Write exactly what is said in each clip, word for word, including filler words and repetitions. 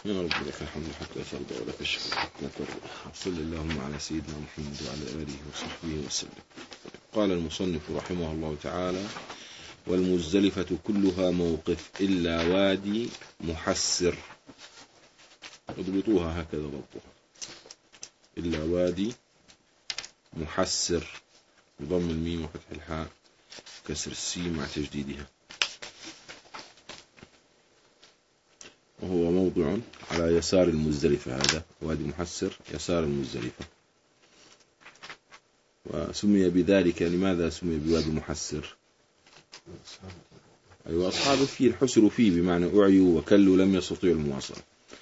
يا رب لك الحمد حتى ترضى ولك الشكر حتى ترضى. صل اللهم على سيدنا محمد وعلى آله وصحبه وسلم. قال المصنف رحمه الله تعالى: والمزدلفة كلها موقف إلا وادي محسر. اضبطوها هكذا ضبطوها: إلا وادي محسر، بضم الميم وفتح الحاء كسر السين مع تجديدها. وهو موضع على يسار المزدلفة، هذا وادي محسر يسار المزدلفة. وسمي بذلك، لماذا سمي بوادي محسر؟ أيوة، أصحاب الفيل حسروا فيه، بمعنى أعيوا وكلوا لم يستطيعوا المواصلة.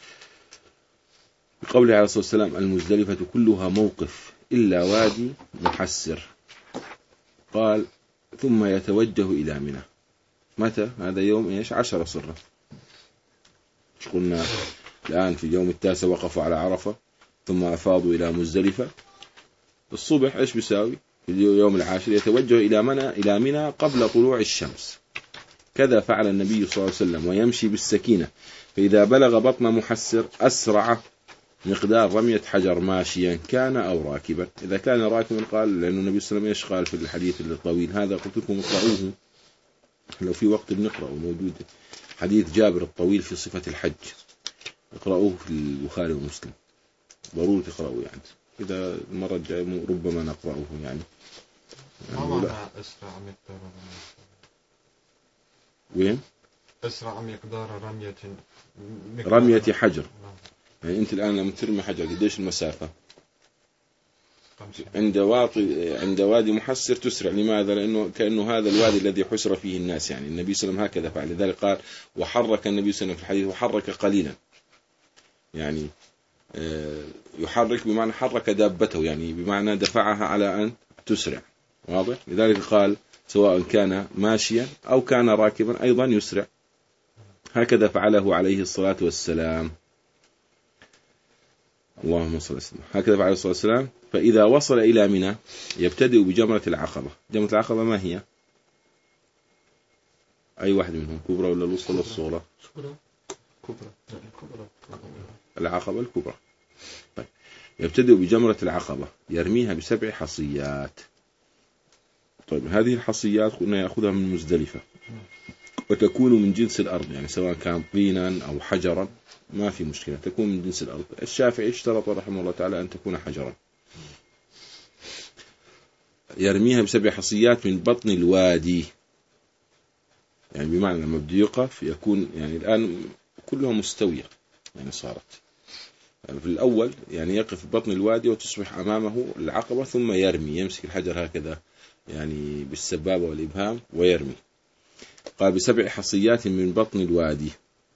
بقوله عليه الصلاة والسلام: المزدلفة كلها موقف إلا وادي محسر. قال: ثم يتوجه إلى منى. متى؟ هذا يوم إيش؟ عشرة صرة. مش قلنا الآن في اليوم التاسع وقفوا على عرفة ثم أفاضوا إلى مزدلفة؟ الصبح إيش بيساوي؟ في اليوم العاشر يتوجه إلى منى إلى منى قبل طلوع الشمس. كذا فعل النبي صلى الله عليه وسلم، ويمشي بالسكينة، فإذا بلغ بطن محسر أسرع مقدار رمية حجر ماشيا كان أو راكبا. إذا كان راكبا قال، لأن النبي صلى الله عليه وسلم إيش قال في الحديث الطويل هذا؟ قلت لكم اقرأوه لو في وقت بنقرأه، موجود حديث جابر الطويل في صفة الحج، اقرأوه في البخاري ومسلم، ضروري تقرأوه يعني. إذا المرة الجاية ربما نقرأه يعني. ما معنى أسرع مقدار رمية؟ وين؟ أسرع مقدار رمية رمية حجر. يعني أنت الآن لما ترمي حجر قديش المسافة؟ عند واطي عند وادي محسر تسرع. لماذا؟ لأنه كأنه هذا الوادي الذي حسر فيه الناس، يعني النبي صلى الله عليه وسلم هكذا فعل. لذلك قال: وحرك النبي صلى الله عليه وسلم في الحديث وحرك قليلا، يعني يحرك بمعنى حرك دابته، يعني بمعنى دفعها على أن تسرع. واضح؟ لذلك قال: سواء كان ماشيا أو كان راكبا أيضا يسرع. هكذا فعله عليه الصلاة والسلام. اللهم صل وسلم. هكذا فعل الصلاة والسلام. فإذا وصل إلى منى يبتدئ بجمرة العقبة. جمرة العقبة ما هي؟ أي واحد منهم، كبرى ولا الوسطى ولا الصغرى؟ كبرى. العقبة الكبرى. طيب. يبتدئ بجمرة العقبة، يرميها بسبع حصيات. طيب، هذه الحصيات قلنا يأخذها من مزدلفة، وتكون من جنس الأرض، يعني سواء كان طينا أو حجرا ما في مشكلة، تكون من جنس الأرض. الشافعي اشترط رحمه الله تعالى أن تكون حجرا. يرميها بسبع حصيات من بطن الوادي، يعني بمعنى لما بده يقف يكون، يعني الآن كلها مستوية يعني صارت. يعني في الأول يعني يقف في بطن الوادي وتصبح أمامه العقبة، ثم يرمي، يمسك الحجر هكذا يعني بالسبابة والإبهام ويرمي. قال: بسبع حصيات من بطن الوادي.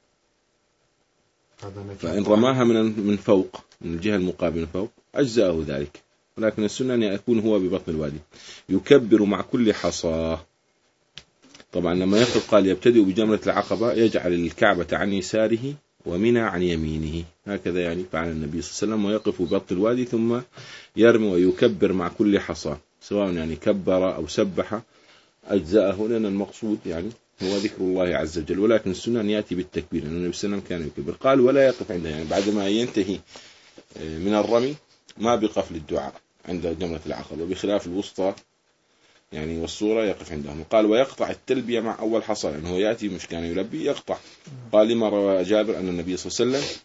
فإن رماها من من فوق، من الجهة المقابلة من فوق، أجزأه ذلك، ولكن السنة أن يكون هو ببطن الوادي. يكبر مع كل حصاة. طبعا لما يقف قال: يبتدئ بجمرة العقبة، يجعل الكعبة عن يساره ومنى عن يمينه. هكذا يعني فعل النبي صلى الله عليه وسلم، ويقف ببطن الوادي ثم يرمي ويكبر مع كل حصاة، سواء يعني كبر أو سبح أجزاءه، لأن المقصود يعني هو ذكر الله عز وجل، ولكن السنة أن يأتي بالتكبير، لأن النبي صلى الله عليه وسلم كان يكبر. قال: ولا يقف عندها، يعني بعدما ينتهي من الرمي ما بقف للدعاء عند جمرة العقبة، بخلاف الوسطى يعني والصورة يقف عندهم. قال: ويقطع التلبية مع أول حصى، لأنه يعني يأتي مش كان يلبي يقطع. قال: لما روى جابر أن النبي صلى الله عليه وسلم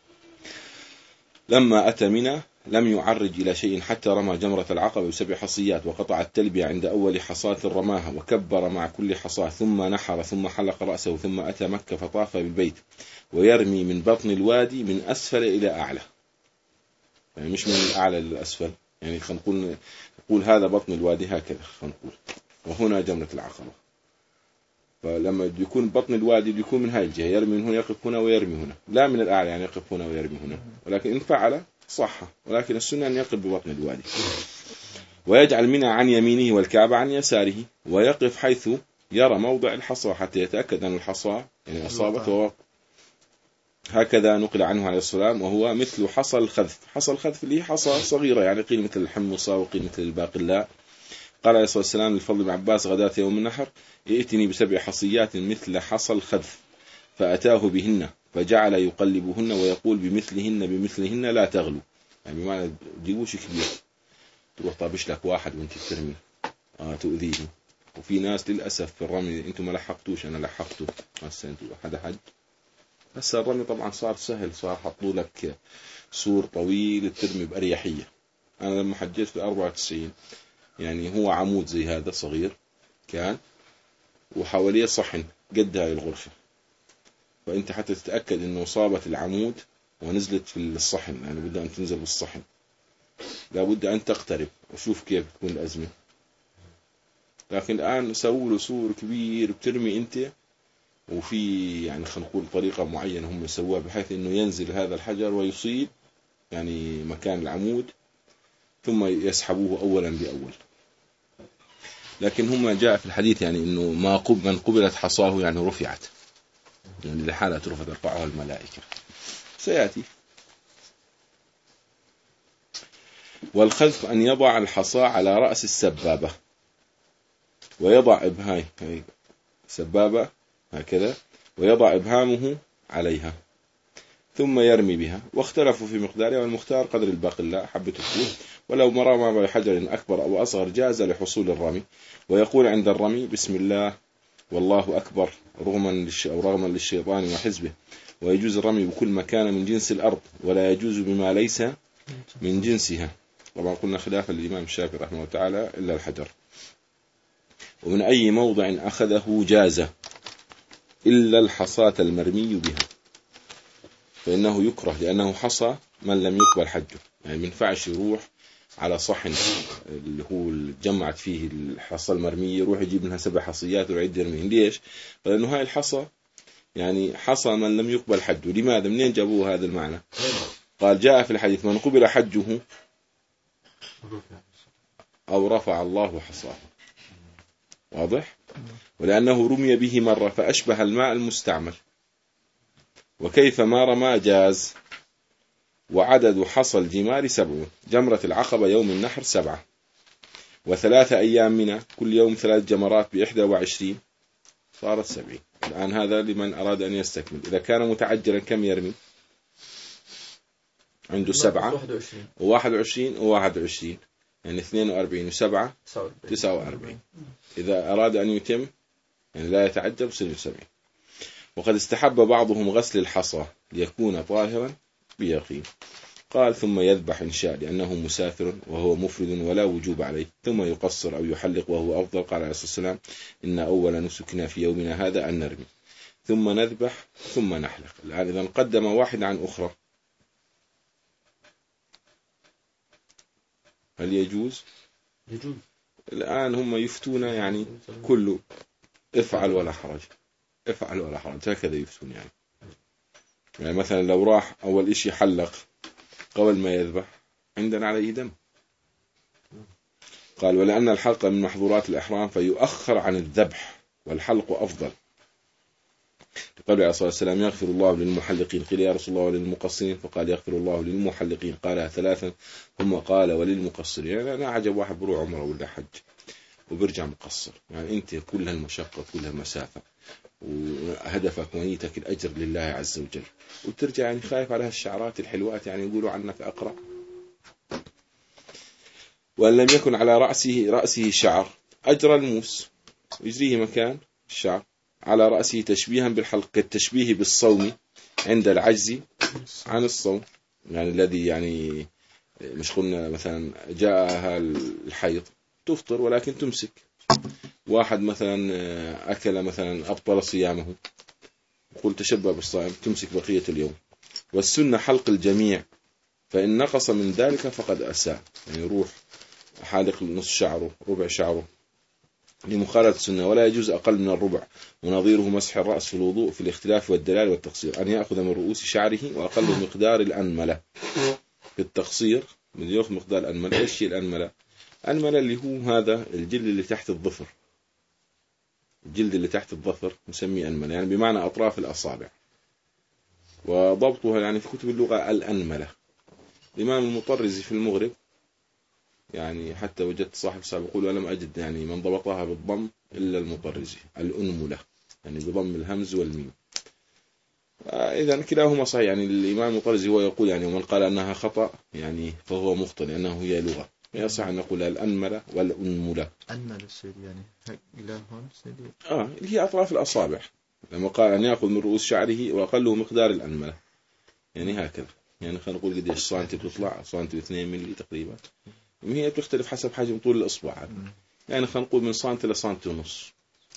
لما أتى منى لم يعرج إلى شيء حتى رمى جمرة العقبة بسبع حصيات، وقطع التلبية عند أول حصاة رماها، وكبر مع كل حصاة، ثم نحر، ثم حلق رأسه، ثم أتى مكة فطاف بالبيت. ويرمي من بطن الوادي من أسفل إلى أعلى، يعني مش من الأعلى للأسفل، يعني خلينا نقول نقول هذا بطن الوادي هكذا خلينا نقول، وهنا جمرة العقبة. فلما يكون بطن الوادي يكون من هاي الجهة، يرمي من هنا يقف هنا ويرمي هنا، لا من الأعلى يعني يقف هنا ويرمي هنا، ولكن إن فعل صح، ولكن السنة أن يقف ببطن الوادي. ويجعل منى عن يمينه والكعبة عن يساره، ويقف حيث يرى موضع الحصى حتى يتأكد أن الحصى يعني أصابت ووقف. هكذا نقل عنه عليه السلام، وهو مثل حصى الخذف. حصى الخذف اللي هي حصى صغيرة، يعني قيل مثل الحمصة وقيل مثل الباقلاء. قال عليه الصلاة والسلام للفضل بن عباس غداة يوم النحر: ائتني بسبع حصيات مثل حصى الخذف. فأتاه بهن فجعل يقلبهن ويقول بمثلهن بمثلهن لا تغلو، يعني بمعنى تجيبوش كبير تروح طابش لك واحد وانت بترمي آه تؤذيه. وفي ناس للأسف في الرمي انتم ما لحقتوش، انا لحقته هسه انتم حدا حد. هسه الرمي طبعا صار سهل، صار حطوا لك سور طويل ترمي بأريحية. انا لما حجيت في أربعة وتسعين يعني هو عمود زي هذا صغير كان وحواليه صحن قد هاي الغرفة، فانت حتى تتأكد انه صابت العمود ونزلت في الصحن، يعني بدها ان تنزل بالصحن لابد ان تقترب وشوف كيف تكون الأزمة. لكن الآن سووا له سور كبير بترمي انت، وفي يعني خلينا نقول طريقة معينة هم سووها بحيث انه ينزل هذا الحجر ويصيب يعني مكان العمود ثم يسحبوه اولا باول. لكن هم جاء في الحديث يعني انه ما قب من قبلت حصاه يعني رفعت، يعني لحالة رفعت ترفعها الملائكة سيأتي. والخذف أن يضع الحصى على رأس السبابة ويضع إبهاي هاي سبابة هكذا ويضع إبهامه عليها ثم يرمي بها. واختلفوا في مقدارها، والمختار قدر الباقلاء حبة الفول، ولو مرى بحجر أكبر أو أصغر جاز لحصول الرمي. ويقول عند الرمي بسم الله والله أكبر رغما للش... أو رغما للشيطان وحزبه. ويجوز الرمي بكل مكان من جنس الأرض، ولا يجوز بما ليس من جنسها. طبعا قلنا خلافا للإمام الشافعي رحمه الله تعالى إلا الحجر. ومن أي موضع أخذه جاز إلا الحصاة المرمي بها، فإنه يكره لأنه حصى من لم يقبل حجه، يعني من ينفعش يروح على صحن اللي هو جمعت فيه الحصى المرمية يروح يجيب منها سبع حصيات ويعد يرميهن. ليش؟ لأنه هاي الحصى يعني حصى من لم يقبل حجه. لماذا؟ منين جابوه هذا المعنى؟ قال جاء في الحديث من قبل حجه أو رفع الله حصاه. واضح؟ ولأنه رمي به مرة فأشبه الماء المستعمل، وكيف ما رمى جاز. وعدد حصى الجمار سبعون، جمرة العقبة يوم النحر سبعة، وثلاثة أيام منها كل يوم ثلاث جمرات بإحدى وعشرين صارت سبعين. الآن هذا لمن أراد أن يستكمل. إذا كان متعجلا كم يرمي؟ عنده سبعة وواحد وعشرين وواحد وعشرين يعني اثنين وأربعين وسبعة تسعة وأربعين. إذا أراد أن يتم يعني لا يتعجل سنة سبعين. وقد استحب بعضهم غسل الحصى ليكون طاهرا بيقين. قال ثم يذبح إن شاء لأنه مسافر وهو مفرد ولا وجوب عليه، ثم يقصر أو يحلق وهو أفضل. قال عليه الصلاة والسلام إن أول نسكنا في يومنا هذا أن نرمي ثم نذبح ثم نحلق. الآن إذا قدم واحد عن أخرى هل يجوز؟ يجوز. الآن هم يفتون يعني كله افعل ولا حرج، افعل ولا حرج، هكذا يفتون. يعني يعني مثلا لو راح أول إشي حلق قبل ما يذبح عندنا عليه دم. قال ولأن الحلق من محظورات الإحرام فيؤخر عن الذبح والحلق أفضل. قال عليه الصلاة والسلام يغفر الله للمحلقين. قيل يا رسول الله وللمقصرين؟ فقال يغفر الله للمحلقين. قالها ثلاثا ثم قال وللمقصرين. يعني أنا عجب واحد بروح عمره ولا حج وبرجع مقصر، يعني أنت كل هالمشقة كل هالمسافة وهدفك ونيتك الأجر لله عز وجل، وترجع يعني خايف على هالشعرات الحلوات يعني يقولوا عنك أقرأ. وأن لم يكن على رأسه رأسه شعر أجر الموس يجريه مكان الشعر على رأسه تشبيها بالحلق كالتشبيه بالصوم عند العجز عن الصوم. يعني الذي يعني مش قلنا مثلا جاءها الحيض تفطر ولكن تمسك، واحد مثلا أكل مثلا أبطل صيامه قل تشبه بالصائم تمسك بقية اليوم. والسنة حلق الجميع، فإن نقص من ذلك فقد أساء، يعني يروح حالق نص شعره ربع شعره لمخالفة السنة، ولا يجوز أقل من الربع. ونظيره مسح الرأس في الوضوء في الاختلاف والدلال والتقصير أن يأخذ من رؤوس شعره وأقل مقدار الأنملة. في التقصير من يأخذ مقدار الأنملة. إيش هي الأنملة؟ الأنملة اللي هو هذا الجلد اللي تحت الظفر، الجلد اللي تحت الظفر نسميه أنملة، يعني بمعنى أطراف الأصابع. وضبطها يعني في كتب اللغة الأنملة. الإمام المطرزي في المغرب يعني حتى وجدت صاحب صاحب يقول ولم أجد يعني من ضبطها بالضم إلا المطرزي الأنملة، يعني بضم الهمز والميم. إذا كلاهما صحيح. يعني الإمام المطرزي هو يقول يعني ومن قال أنها خطأ يعني فهو مخطئ لأنه هي لغة. يصح أن نقول الأنملة والأنملة. أنمل السيد يعني إلى هون سيد. آه اللي هي أطراف الأصابع، لما قال أن يأخذ من رؤوس شعره وأقله مقدار الأنملة، يعني هكذا. يعني خلينا نقول قديش سنتي بتطلع، سنتي واثنين ملي تقريبا، هي بتختلف حسب حجم طول الإصبع. يعني خلينا نقول من سنتي لسنتي ونص.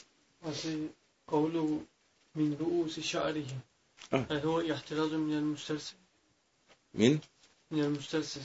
قوله من رؤوس شعره آه. هل هو احتراز من المسترسل؟ من؟ من المسترسل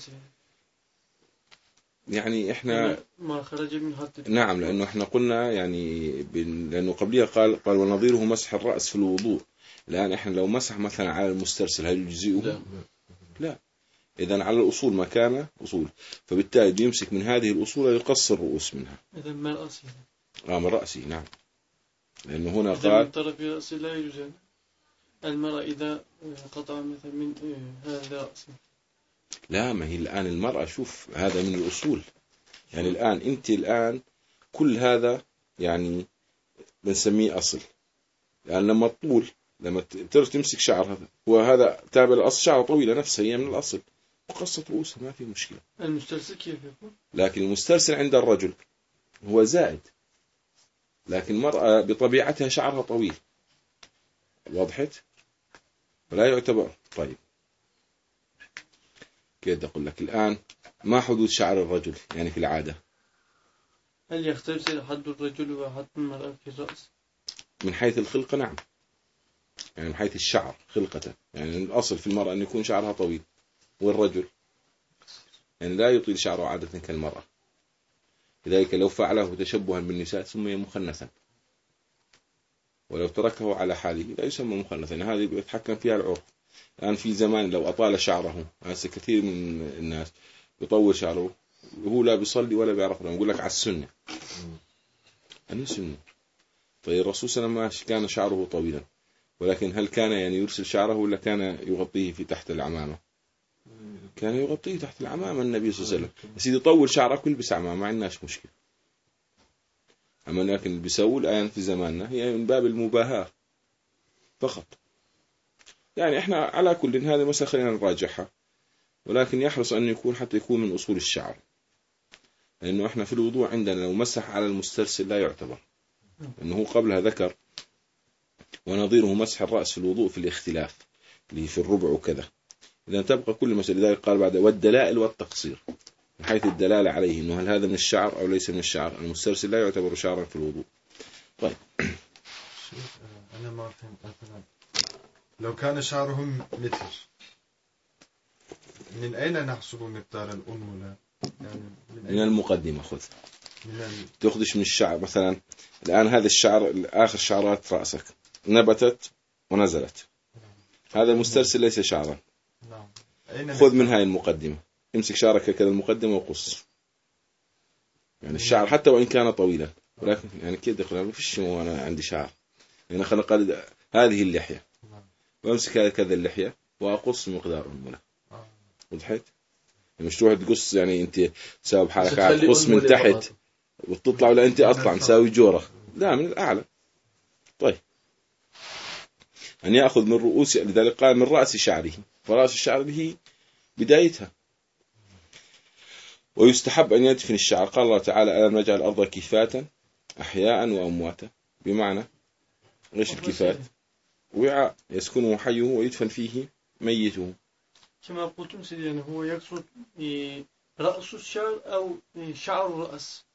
يعني إحنا ما خرج من حد. نعم، لأنه إحنا قلنا يعني بن... لأنه قبلها قال قال ونظيره مسح الرأس في الوضوء. الآن إحنا لو مسح مثلا على المسترسل هل يجزئه؟ لا. لا. إذا على الأصول مكانه أصول، فبالتالي يمسك من هذه الأصول يقصر الرؤوس منها. إذا من رأسه. آه من رأسي نعم، لأنه هنا إذا قال من طرف رأسه لا يجوز المرأة إذا قطع مثلا من هذا رأسه. لا، ما هي الآن المرأة شوف هذا من الأصول. يعني الآن أنت الآن كل هذا يعني بنسميه أصل. يعني لما تطول لما تقدر تمسك شعرها وهذا تابع الأصل، شعر طويلة نفسها هي من الأصل، وقصة رؤوسها ما في مشكلة. المسترسل كيف يكون؟ لكن المسترسل عند الرجل هو زائد، لكن المرأة بطبيعتها شعرها طويل. وضحت؟ فلا يعتبر. طيب كده أقول لك الآن ما حدود شعر الرجل يعني في العادة؟ هل يختلف حد الرجل وحد المرأة في الرأس؟ من حيث الخلقة نعم، يعني من حيث الشعر خلقة، يعني الأصل في المرأة أن يكون شعرها طويل، والرجل يعني لا يطيل شعره عادة كالمرأة. لذلك لو فعله تشبها بالنساء سمي مخنثا، ولو تركه على حاله لا يسمى مخنثا. يعني هذه يتحكم فيها العرف. الآن في زمان لو أطال شعره، هسه كثير من الناس يطول شعره وهو لا بيصلي ولا بيعرف، يقول لك على السنة. أنهي سنة؟ طيب الرسول صلى الله عليه وسلم كان شعره طويلا، ولكن هل كان يعني يرسل شعره ولا كان يغطيه في تحت العمامة؟ كان يغطيه تحت العمامة النبي صلى الله عليه وسلم. يصير يطول شعرك ويلبس عمامة ما عندناش مشكلة. أما لكن اللي بيسووا الآن في زماننا هي من باب المباهاة فقط. يعني إحنا على كل هذه مسألة خلينا نراجعها، ولكن يحرص أن يكون حتى يكون من أصول الشعر، لأنه إحنا في الوضوء عندنا لو مسح على المسترسل لا يعتبر، لأنه قبلها ذكر ونظيره مسح الرأس في الوضوء في الاختلاف اللي في الربع وكذا. إذا تبقى كل مسألة. لذلك قال بعد والدلائل والتقصير، من حيث الدلالة عليه إنه هل هذا من الشعر أو ليس من الشعر. المسترسل لا يعتبر شعرا في الوضوء. طيب أنا ما فهمت مثلا لو كان شعرهم متر، من أين نحسب مقدار الأنملة؟ يعني من, من المقدمة خذ، من ال... تأخذش من الشعر. مثلا الآن هذا الشعر آخر شعرات رأسك نبتت ونزلت، هذا المسترسل ليس شعرا. نعم. أين خذ من هاي المقدمة، امسك شعرك كذا المقدمة وقص. يعني الشعر حتى وإن كان طويلا، ولكن يعني كده ما فيش أنا عندي شعر، يعني خلق هذه اللحية وامسك هذا كذا اللحية وأقص مقدار أنملة. وضحت؟ مش تروح تقص يعني أنت تساوي بحالك قاعد تقص من تحت وتطلع ولا أنت أطلع تساوي جورة، لا من الأعلى. طيب أن يأخذ من رؤوس، لذلك قال من رأس شعره، فرأس الشعر هي بدايتها. ويستحب أن يدفن الشعر. قال الله تعالى ألم نجعل الأرض كفاتا أحياء وأمواتا، بمعنى غش الكفات وعاء يسكنه حيه ويدفن فيه ميته. كما قلتم سيدي يعني هو يقصد رأس الشعر أو شعر الرأس.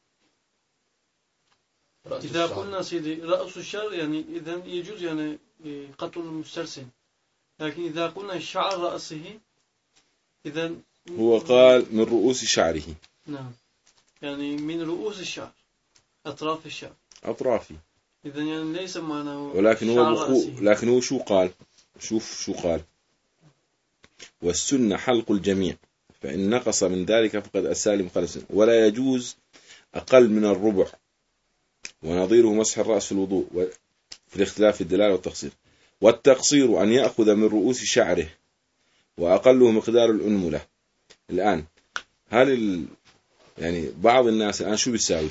إذا قلنا سيدي رأس الشعر يعني إذا يجوز يعني قتل المسترسل، لكن إذا قلنا شعر رأسه إذا هو قال من رؤوس شعره. نعم، يعني من رؤوس الشعر، أطراف الشعر، أطرافي. إذا يعني ليس معناه. ولكن هو بخو... لكن هو شو قال؟ شوف شو قال: والسنة حلق الجميع، فإن نقص من ذلك فقد أسال مخلصا، ولا يجوز أقل من الربع، ونظيره مسح الرأس في الوضوء في الاختلاف في الدلالة والتقصير. والتقصير أن يأخذ من رؤوس شعره وأقله مقدار الأنملة. الآن هل ال... يعني بعض الناس الآن شو بيساوي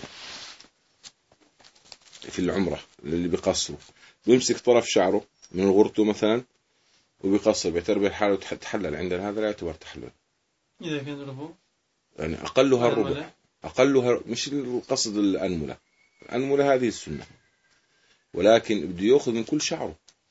في العمرة اللي بيقصروا؟ بيمسك طرف شعره من غرته مثلا وبيقصر بيعتبر بالحالة تحلل، عندنا هذا لا يعتبر تحلل. إذا كان ربع يعني أقلها الربع، أقلها مش القصد الأنملة، الأنملة هذه السنة، ولكن بده يأخذ من كل شعره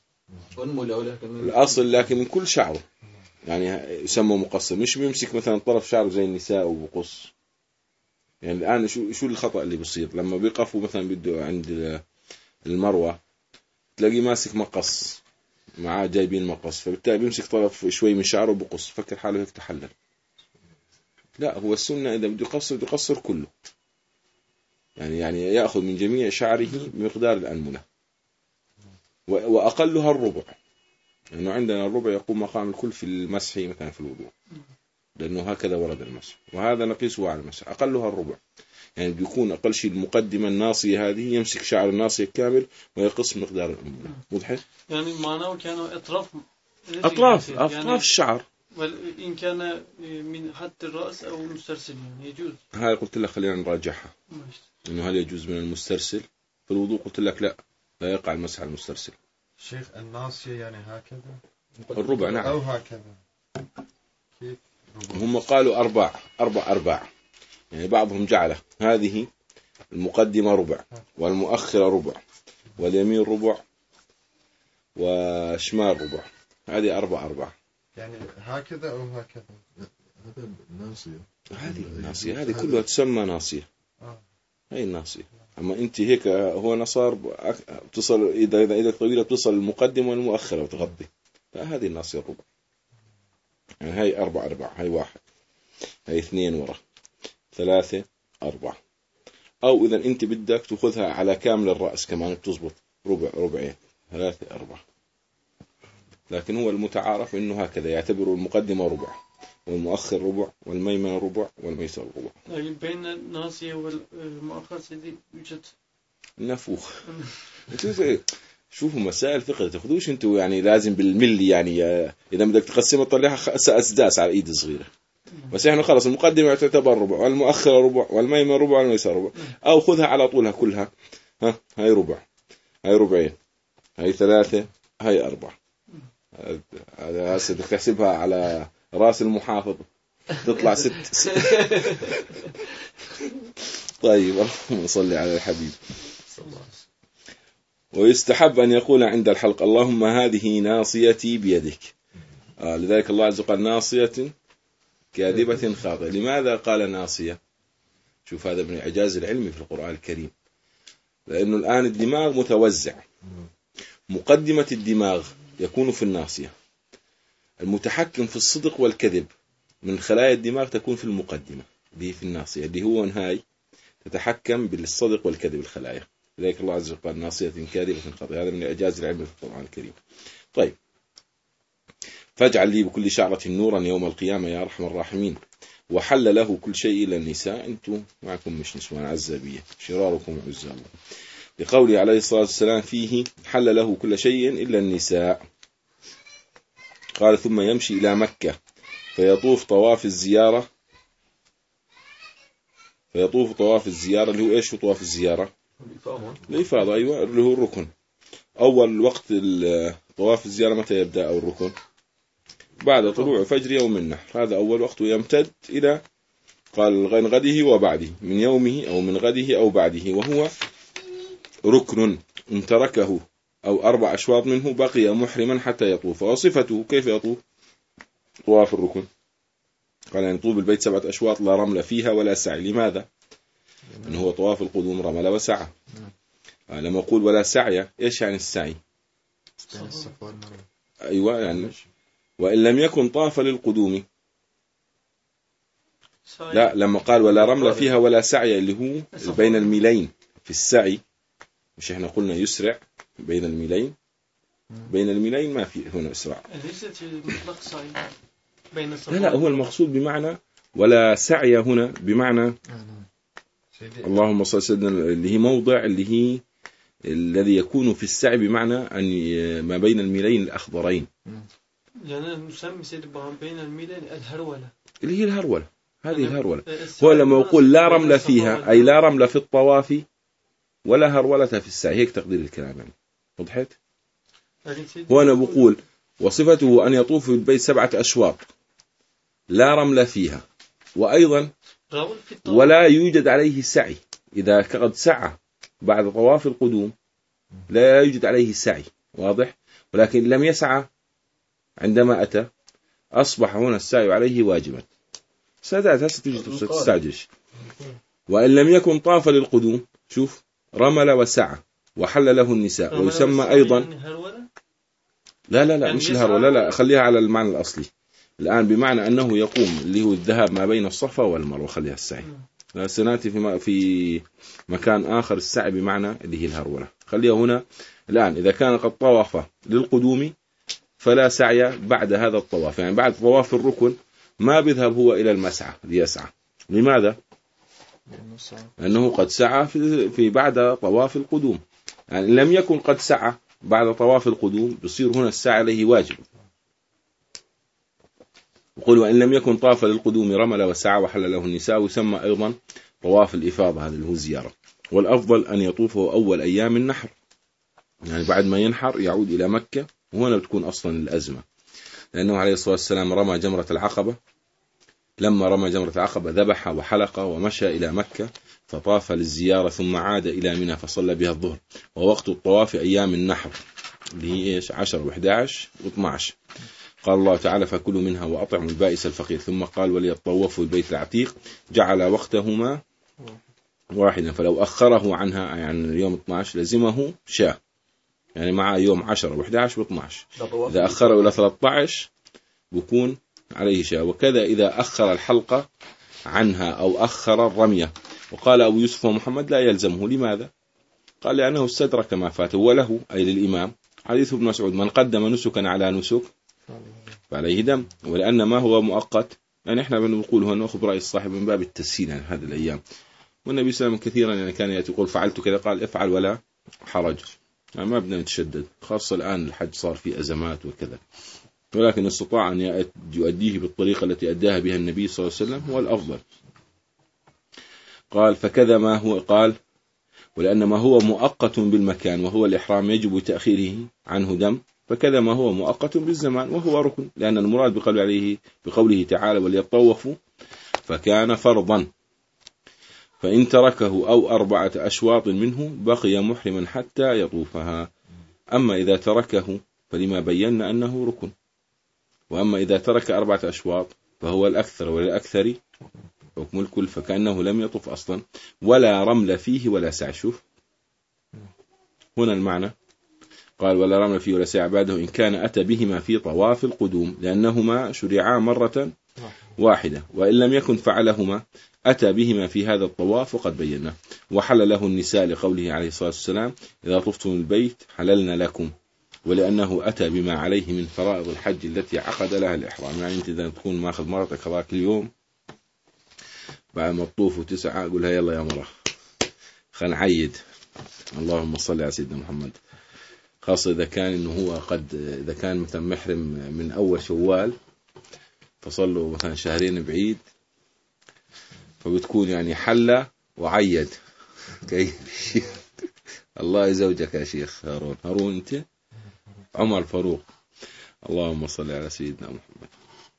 الأصل، لكن من كل شعره يعني يسمى مقصر، مش بيمسك مثلا طرف شعره زي النساء وبقص. يعني الآن شو شو الخطأ اللي بيصير لما بيقفوا مثلا بده عند المروة تلاقيه ماسك مقص معاه جايبين مقص، فبالتالي بيمسك طرف شوي من شعره وبقص، فكر حاله هيك تحلل. لا، هو السنة إذا بده يقصر بده يقصر كله، يعني يعني يأخذ من جميع شعره بمقدار الأنملة، وأقلها الربع، لأنه عندنا الربع يقوم مقام الكل في المسح مثلا في الوضوء، لأنه هكذا ورد المسح، وهذا نقيسه على المسح. أقلها الربع، يعني بيكون أقل شيء المقدمة الناصية هذه يمسك شعر الناصية كامل ويقص مقدار الأنملة. واضح؟ يعني معناه كانوا أطراف أطراف أطراف يعني الشعر، وإن كان من حتى الرأس أو المسترسل يعني يجوز. هاي قلت لك خلينا نراجعها، إنه هل يجوز من المسترسل في الوضوء؟ قلت لك لا، لا يقع المسح على المسترسل. شيخ الناصية يعني هكذا الربع، نعم، أو هكذا. كيف هم قالوا أربع أربع أرباع، يعني بعضهم جعله هذه المقدمة ربع، والمؤخرة ربع، واليمين ربع، وشمال ربع، هذه أربع أربع. يعني هكذا أو هكذا. هذا ناصية، هذه الناصية، هذه كلها تسمى ناصية. آه. هاي الناصية. أما أنت هيك هو نصار بتصل إذا إذا إذا طويلة بتصل المقدمة والمؤخرة وتغطي، فهذه الناصية الربع. يعني هاي أربع أربع، هاي واحد، هاي اثنين ورا، ثلاثة أربعة. أو إذا أنت بدك تأخذها على كامل الرأس كمان بتزبط ربع ربعين، ثلاثة أربعة. لكن هو المتعارف إنه هكذا يعتبروا المقدمة ربع، والمؤخر ربع، والميمنة ربع، والميسر ربع. لكن بين الناصية والمؤخر سيدي يوجد نفوخ. شوفوا مسائل فقه تاخذوش انتوا يعني لازم بالملي، يعني إذا بدك تقسمها تطلعها أسداس على إيد صغيرة. بس إحنا خلص المقدمة تعتبر ربع، والمؤخرة ربع، والميمنة ربع، والميسر ربع. أو خذها على طولها كلها، ها هاي ربع، هاي ربعين، هاي ثلاثة، هاي أربعة. هذا هسه بدك تحسبها على راس المحافظ تطلع ست. طيب، اللهم صل على الحبيب. ويستحب أن يقول عند الحلق اللهم هذه ناصيتي بيدك. آه لذلك الله عز وجل ناصية كاذبة خاطئة. لماذا قال ناصية؟ شوف هذا من الإعجاز العلمي في القرآن الكريم، لأنه الآن الدماغ متوزع، مقدمة الدماغ يكون في الناصية، المتحكم في الصدق والكذب من خلايا الدماغ تكون في المقدمة اللي هي في الناصية، اللي هو هاي تتحكم بالصدق والكذب الخلايا. لذلك الله عز وجل قال ناصية كاذبة خاطئة. هذا من الإعجاز العلمي في القرآن الكريم. طيب، فاجعل لي بكل شعرة نورا يوم القيامة يا أرحم الراحمين. وحل له كل شيء إلا النساء. أنتم معكم مش نسوان عزابية، شراركم عزاب. لقوله عليه الصلاة والسلام فيه حل له كل شيء إلا النساء. قال ثم يمشي إلى مكة فيطوف طواف الزيارة، فيطوف طواف الزيارة اللي هو إيش هو طواف الزيارة؟ الإفاضة. أيوة، اللي هو الركن. أول وقت طواف الزيارة متى يبدأ أو الركن؟ بعد طلوع فجر يوم النحر، هذا أول وقت، ويمتد إلى قال من غده وبعده، من يومه أو من غده أو بعده، وهو ركن إن تركه أو أربع أشواط منه بقي محرما حتى يطوف. وصفته كيف يطوف طواف الركن؟ قال أن يطوف البيت سبعة أشواط لا رمل فيها ولا سعي. لماذا؟ أنه هو طواف القدوم رمل وسعى. لما أقول ولا سعي، إيش يعني السعي؟ أيوة، يعني وإن لم يكن طاف للقدوم. لا، لما قال ولا رمل فيها ولا سعي اللي هو بين الميلين في السعي، مش احنا قلنا يسرع بين الميلين؟ بين الميلين ما في هنا إسراع. ليست مطلق سعي بين الصفا. لا لا، هو المقصود بمعنى ولا سعي هنا بمعنى اللهم صل سيدنا، اللي هي موضع اللي هي الذي يكون في السعي بمعنى أن ما بين الميلين الأخضرين. يعني نسمي سيد بين الميلين الهرولة، اللي هي الهرولة. هذه الهرولة. هو لما يقول لا رمل فيها أي لا رمل في الطواف ولا هرولة في السعي، هيك تقدير الكلام يعني. وضحت؟ هو أنا بقول وصفته أن يطوف بالبيت سبعة أشواط لا رمل فيها، وأيضا ولا يوجد عليه سعي. إذا قد سعى بعد طواف القدوم لا يوجد عليه سعي، واضح؟ ولكن لم يسعى عندما أتى أصبح هنا السعي عليه واجبا. ستستعجلش. وإن لم يكن طاف للقدوم، شوف، رمل وسعى وحل له النساء، ويسمى أيضا لا لا لا مش الهرولة، لا لا خليها على المعنى الأصلي الآن، بمعنى أنه يقوم اللي هو الذهاب ما بين الصفا والمروة، خليها السعي. سنأتي في في مكان آخر السعي بمعنى اللي هي الهرولة، خليها هنا الآن. إذا كان قد طواف للقدوم فلا سعي بعد هذا الطواف، يعني بعد طواف الركن ما بيذهب هو إلى المسعى ليسعى. لماذا؟ لأنه قد سعى في, في بعد طواف القدوم، يعني لم يكن قد سعى بعد طواف القدوم بصير هنا السعي عليه واجب. يقول وإن لم يكن طاف للقدوم رمل وسعى وحل له النساء، ويسمى أيضا طواف الإفاضة، هذا اللي هو الزيارة. والأفضل أن يطوفه أول أيام النحر، يعني بعد ما ينحر يعود إلى مكة، وهنا بتكون أصلا الأزمة، لأنه عليه الصلاة والسلام رمى جمرة العقبة، لما رمى جمرة العقبة ذبح وحلق ومشى إلى مكة فطاف للزيارة ثم عاد إلى منى فصلى بها الظهر، ووقت الطواف أيام النحر اللي هي إيش عشر وإحدى عشر واثنى عشر. قال الله تعالى فكلوا منها وأطعموا البائس الفقير، ثم قال وليطوفوا البيت العتيق، جعل وقتهما واحدا، فلو أخره عنها يعني اليوم اثنى عشر لزمه شاء، يعني مع يوم عشرة وإحدى عشر واثنى عشر. إذا أخره إلى ثلاثة عشر بيكون عليه شاء. وكذا إذا أخر الحلقة عنها أو أخر الرمية. وقال أبو يوسف ومحمد لا يلزمه. لماذا؟ قال لأنه استدرك ما فاته، وله أي للإمام حديث ابن مسعود من قدم نسكا على نسك فعليه دم، ولأن ما هو مؤقت، يعني إحنا بنقول هنا نأخذ رأي الصاحب من باب التسهيل يعني هذه الأيام. والنبي صلى الله عليه وسلم كثيرا يعني كان يأتي يقول فعلت كذا، قال افعل ولا حرج، يعني ما بدنا نتشدد، خاصة الآن الحج صار فيه أزمات وكذا، ولكن استطاع أن يؤديه بالطريقة التي أداها بها النبي صلى الله عليه وسلم هو الأفضل. قال فكذا ما هو، قال ولأن ما هو مؤقت بالمكان وهو الإحرام يجب تأخيره عنه دم، فكذا ما هو مؤقت بالزمان وهو ركن، لأن المراد بقول عليه بقوله تعالى وليطوفوا فكان فرضا، فإن تركه أو أربعة أشواط منه بقي محرما حتى يطوفها. أما إذا تركه فلما بينا أنه ركن، وأما إذا ترك أربعة أشواط فهو الأكثر، وللأكثر حكم الكل، فكأنه لم يطف أصلا ولا رمل فيه ولا سعي. شوف هنا المعنى، قال ولا رمل فيه ولا سعي بعده إن كان أتى بهما في طواف القدوم، لأنهما شرعا مرة واحدة، وإن لم يكن فعلهما أتى بهما في هذا الطواف وقد بينا. وحل له النساء لقوله عليه الصلاة والسلام إذا طفتم البيت حللنا لكم، ولأنه أتى بما عليه من فرائض الحج التي عقد لها الإحرام. يعني أنت إذا تكون ماخذ مرتك هذاك اليوم بعد ما تطوف وتسعى قولها يلا يا مرة خلينا نعيد اللهم صل على سيدنا محمد، خاصة إذا كان إنه هو قد إذا كان مثلا محرم من أول شوال فصلوا مثلا شهرين بعيد، فبتكون يعني حلة وعيد كيف الله يزوجك يا شيخ هارون. هارون أنت عمر فاروق، اللهم صل على سيدنا محمد.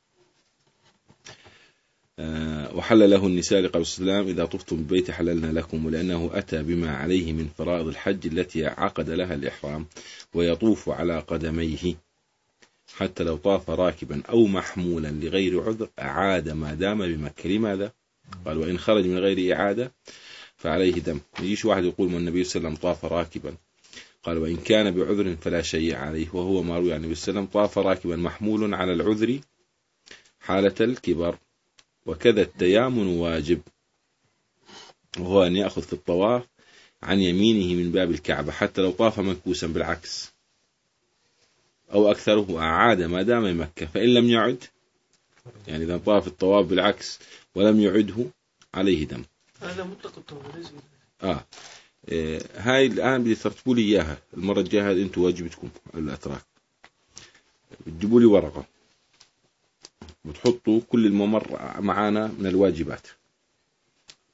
أه وحل له النساء لقول السلام إذا طفتم بالبيت حللنا لكم، ولأنه أتى بما عليه من فرائض الحج التي عقد لها الإحرام، ويطوف على قدميه حتى لو طاف راكبا أو محمولا لغير عذر أعاد ما دام بمكة. لماذا؟ قال وإن خرج من غير إعادة فعليه دم. يجيش واحد يقول من النبي صلى الله عليه وسلم طاف راكبا، قال وإن كان بعذر فلا شيء عليه، وهو ما روي عن النبي صلى الله عليه وسلم طاف راكبا محمول على العذر حالة الكبر. وكذا التيامن واجب، وهو أن يأخذ في الطواف عن يمينه من باب الكعبة حتى لو طاف منكوسا بالعكس أو أكثره أعاد ما دام بمكة، فإن لم يعد يعني إذا طاف الطواف بالعكس ولم يعده عليه دم. هذا مطلق الطواف. آه إيه هاي الآن بدي ترتبوا لي إياها المرة الجاية، هذا أنتوا واجبتكم الأتراك، بتجيبوا لي ورقة وتحطوا كل الممر معانا من الواجبات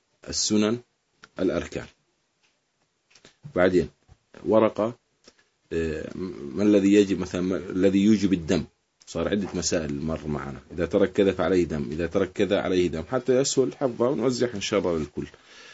السنن الأركان، بعدين ورقة ما الذي يجب مثلا الذي يوجب الدم، صار عدة مسائل مر معنا، إذا ترك كذا فعليه دم، إذا ترك كذا عليه دم، حتى يسهل حفظها ونوزعها إن شاء الله للكل.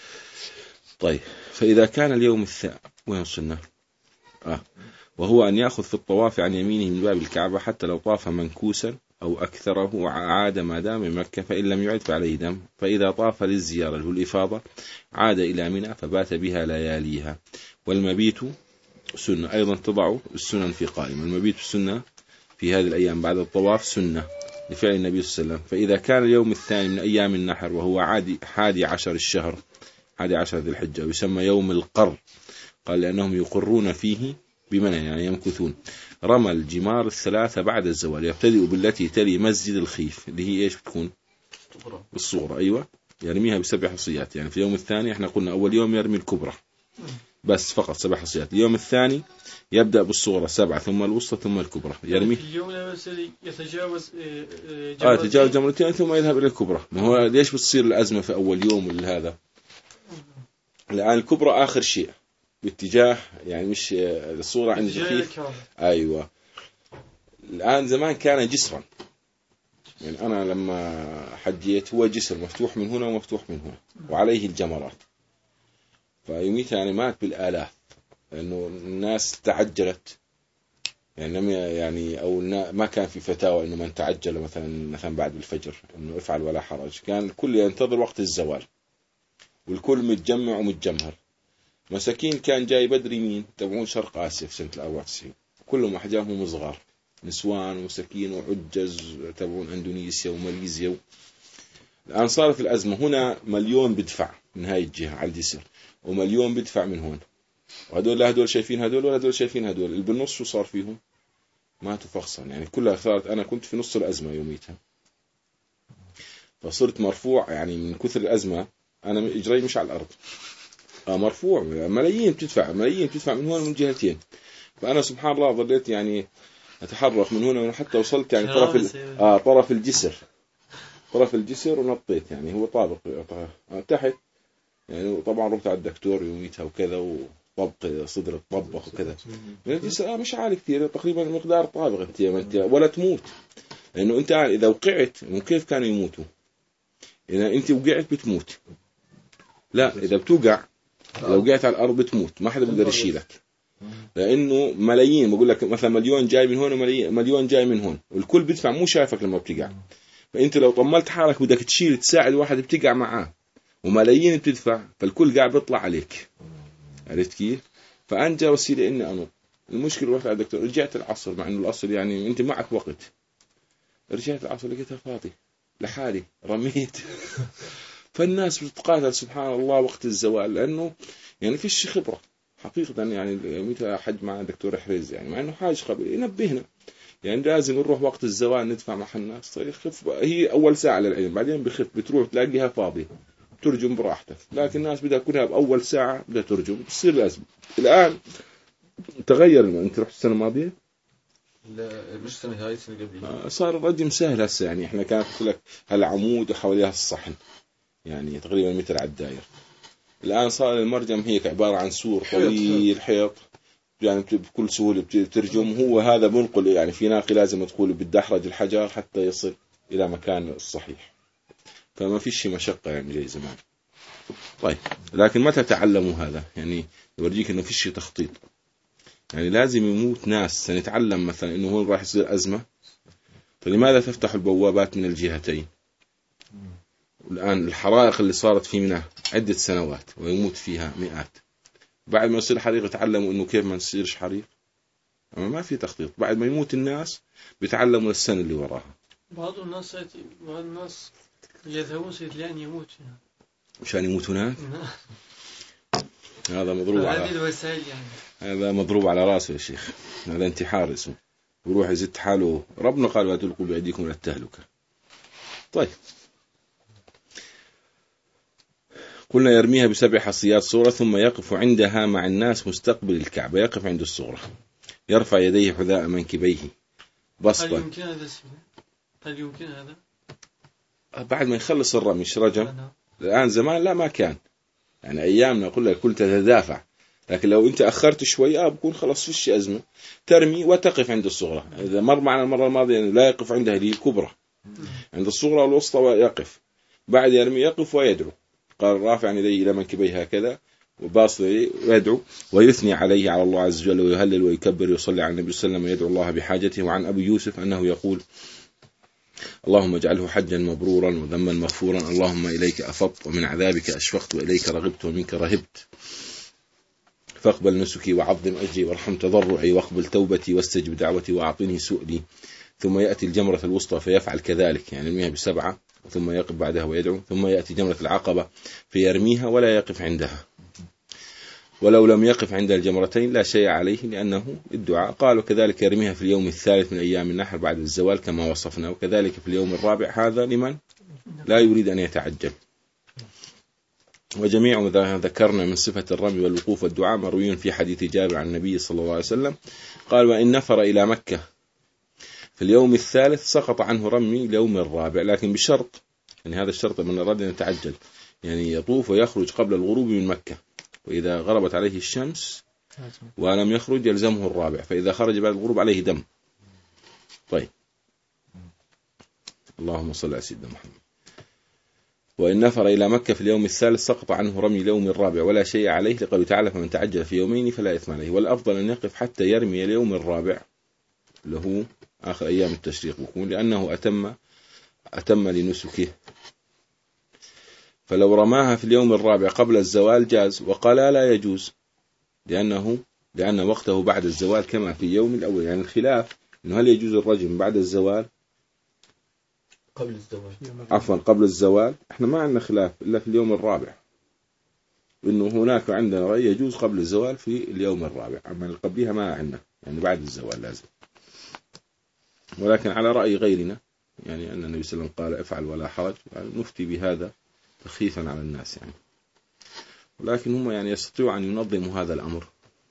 طيب فإذا كان اليوم الثاني وين وصلنا؟ آه وهو أن يأخذ في الطواف عن يمينه من باب الكعبة حتى لو طاف منكوسا أو أكثره وعاد ما دام من مكة، فإن لم يعد فعليه دم. فإذا طاف للزيارة الإفاضة عاد إلى منى فبات بها لياليها. والمبيت سنة أيضا، تضع السنن في قائمة. المبيت السنة في هذه الأيام بعد الطواف سنة لفعل النبي صلى الله عليه وسلم. فإذا كان اليوم الثاني من أيام النحر وهو عادي حادي عشر الشهر حادي عشر ذي الحجة ويسمى يوم القر، قال لأنهم يقرون فيه بمنى يعني يمكثون، رمى الجمار الثلاثة بعد الزوال، يبتدئ بالتي تلي مسجد الخيف اللي هي إيش بتكون بالصغرى، أيوة يرميها بسبع حصيات. يعني في اليوم الثاني احنا قلنا أول يوم يرمي الكبرى بس فقط سبع حصيات، اليوم الثاني يبدأ بالصغرى سبعة ثم الوسطى ثم الكبرى يرمي. اليوم يتجاوز آه يتجاوز جمرتين ثم يذهب إلى الكبرى. ما هو ليش بتصير الأزمة في أول يوم لهذا؟ الآن الكبرى آخر شيء باتجاه يعني مش الصورة عند الخيف. أيوة الآن زمان كان جسرا، يعني أنا لما حجيت هو جسر مفتوح من هنا ومفتوح من هنا وعليه الجمرات، فيوميتها يعني مات بالآلاف لأنه الناس تعجلت يعني يعني أو ما كان في فتاوى إنه من تعجل مثلا مثلا بعد الفجر إنه افعل ولا حرج، كان الكل ينتظر وقت الزوال والكل متجمع ومتجمهر. مساكين كان جاي بدري مين تبعون شرق آسيا في سنة الأربعة وتسعين كلهم أحجامهم صغار، نسوان ومساكين وعجز تبعون أندونيسيا وماليزيا. الآن صارت الأزمة هنا مليون بدفع من هاي الجهة على الجسر ومليون بدفع من هون، وهدول لا هدول شايفين هدول ولا هدول شايفين هدول، اللي بالنص شو صار فيهم؟ ما تفخصن يعني كلها صارت. أنا كنت في نص الأزمة يوميتها فصرت مرفوع يعني من كثر الأزمة، أنا إجري مش على الأرض آه مرفوع، ملايين بتدفع ملايين بتدفع من هون ومن جهتين. فأنا سبحان الله ظليت يعني أتحرك من هنا حتى وصلت يعني طرف آه طرف الجسر طرف الجسر ونطيت يعني هو طابق تحت يعني. طبعا رحت على الدكتور يوميتها وكذا وطبق صدر الطبخ وكذا من الجسر آه مش عالي كثير تقريبا مقدار طابق انت انت ولا تموت، لأنه انت إذا وقعت كيف كانوا يموتوا؟ إذا انت وقعت بتموت، لا إذا بتوقع لو وقعت على الأرض بتموت ما حدا بيقدر يشيلك، لأنه ملايين بقول لك مثلا مليون جاي من هون ومليون جاي من هون والكل بيدفع مو شايفك لما بتقع. فأنت لو طملت حالك بدك تشيل تساعد واحد بتقع معاه وملايين بتدفع فالكل قاعد بيطلع عليك، عرفت كيف؟ فأنت وسيلة إني أنط. المشكلة رحت على الدكتور رجعت العصر مع إنه العصر يعني أنت معك وقت، رجعت العصر لقيتها فاضي لحالي رميت فالناس بتتقاتل سبحان الله وقت الزوال لأنه يعني فيش خبرة حقيقة. يعني متى حج مع دكتور حريز يعني مع إنه حاج خبير ينبهنا يعني لازم نروح وقت الزوال ندفع مع الناس طيب خف. هي أول ساعة للعلم بعدين بخف بتروح تلاقيها فاضية ترجم براحتك، لكن الناس بدها كلها بأول ساعة بدها ترجم بتصير لازم. الآن تغير ما أنت رحت السنة الماضية لا مش سنة هاي سنة قبل صار الرجم سهل هسه يعني إحنا كانت لك هالعمود وحواليها الصحن يعني تقريبا متر على الدائرة. الآن صار المرجم هيك عبارة عن سور طويل حيط يعني بكل سهولة بترجم. هو هذا بنقل يعني في ناقي لازم تقول بتدحرج الحجر حتى يصل إلى مكان الصحيح، فما فيش مشقة يعني زي زمان. طيب لكن متى تعلموا هذا؟ يعني يورجيك إنه فيش تخطيط، يعني لازم يموت ناس سنتعلم مثلا إنه هون راح يصير أزمة فلماذا تفتح البوابات من الجهتين؟ والآن الحرائق اللي صارت في منى عدة سنوات ويموت فيها مئات، بعد ما يصير حريق يتعلموا إنه كيف ما نصيرش حريق. أما ما في تخطيط، بعد ما يموت الناس بيتعلموا السنة اللي وراها. بعض الناس بعض الناس يذهبون لأن يموت مشان يموت هناك. هذا مضروب على الوسائل يعني. هذا مضروب على راسه يا شيخ، هذا انتحار اسمه، وروح يزت حاله. ربنا قال لا تلقوا بأيديكم إلى التهلكة. طيب قلنا يرميها بسبع حصيات صورة ثم يقف عندها مع الناس مستقبل الكعبة، يقف عند الصورة يرفع يديه حذاء منكبيه بسطا. هل يمكن هذا هل يمكن هذا بعد ما يخلص الرمي رجم؟ الآن زمان لا ما كان، يعني أيامنا أقول لك كل تتدافع لكن لو أنت أخرت شوي آه بكون خلاص فيش أزمة، ترمي وتقف عند الصغرى. إذا مر معنا المرة الماضية يعني لا يقف عندها هذه الكبرى، عند الصغرى والوسطى ويقف، بعد يرمي يقف ويدعو. قال رافعا يديه إلى منكبيه هكذا وباص ويدعو ويثني عليه على الله عز وجل ويهلل ويكبر ويصلي على النبي صلى الله عليه وسلم ويدعو الله بحاجته. وعن أبي يوسف أنه يقول اللهم اجعله حجا مبرورا وذنبا مغفورا، اللهم إليك أفضت ومن عذابك أشفقت وإليك رغبت ومنك رهبت، فاقبل نسكي وعظم أجري وارحم تضرعي واقبل توبتي واستجب دعوتي وأعطني سؤلي. ثم يأتي الجمرة الوسطى فيفعل كذلك، يعني يرميها بسبعة ثم يقف بعدها ويدعو. ثم يأتي جمرة العقبة فيرميها ولا يقف عندها، ولو لم يقف عند الجمرتين لا شيء عليه لأنه الدعاء. قال وكذلك يرميها في اليوم الثالث من أيام النحر بعد الزوال كما وصفنا، وكذلك في اليوم الرابع، هذا لمن لا يريد أن يتعجل. وجميع ما ذكرنا من صفة الرمي والوقوف والدعاء مروي في حديث جابر عن النبي صلى الله عليه وسلم قال وإن نفر إلى مكة في اليوم الثالث سقط عنه رمي اليوم الرابع، لكن بشرط، يعني هذا الشرط من أراد أن يتعجل، يعني يطوف ويخرج قبل الغروب من مكة، وإذا غربت عليه الشمس ولم يخرج يلزمه الرابع، فإذا خرج بعد الغروب عليه دم. طيب اللهم صل على سيدنا محمد. وإن نفر إلى مكة في اليوم الثالث سقط عنه رمي اليوم الرابع ولا شيء عليه، لقوله تعالى فمن تعجل في يومين فلا إثم عليه. والأفضل أن يقف حتى يرمي اليوم الرابع له آخر أيام التشريق بكون، لأنه أتم أتم لنسكه. فلو رماها في اليوم الرابع قبل الزوال جاز، وقال لا يجوز لأنه لأن وقته بعد الزوال كما في يوم الأول. يعني الخلاف إنه هل يجوز الرجم بعد الزوال قبل الزوال، عفوا قبل الزوال. احنا ما عندنا خلاف إلا في اليوم الرابع، إنه هناك عندنا رأي يجوز قبل الزوال في اليوم الرابع، أما اللي قبلها ما عندنا، يعني بعد الزوال لازم. ولكن على رأي غيرنا، يعني أن النبي صلى الله عليه وسلم قال افعل ولا حرج، نفتي بهذا تخفيفا على الناس يعني. ولكن هم يعني يستطيعوا أن ينظموا هذا الأمر.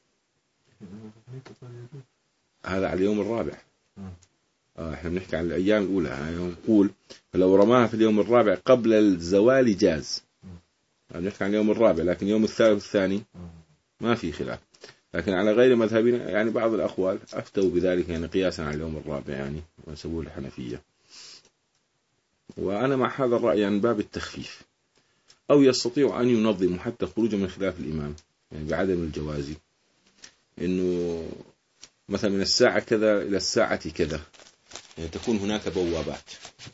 هذا على اليوم الرابع. آه احنا بنحكي عن الأيام الأولى، يعني نقول فلو رماها في اليوم الرابع قبل الزوال جاز، بنحكي عن اليوم الرابع، لكن يوم الثالث والثاني ما في خلاف. لكن على غير مذهبنا يعني بعض الأقوال أفتوا بذلك، يعني قياسا على اليوم الرابع، يعني ونسبوه الحنفية. وأنا مع هذا الرأي يعني باب التخفيف، أو يستطيع أن ينظم حتى خروجه من خلاف الإمام، يعني بعدم الجواز، إنه مثلا من الساعة كذا إلى الساعة كذا يعني تكون هناك بوابات،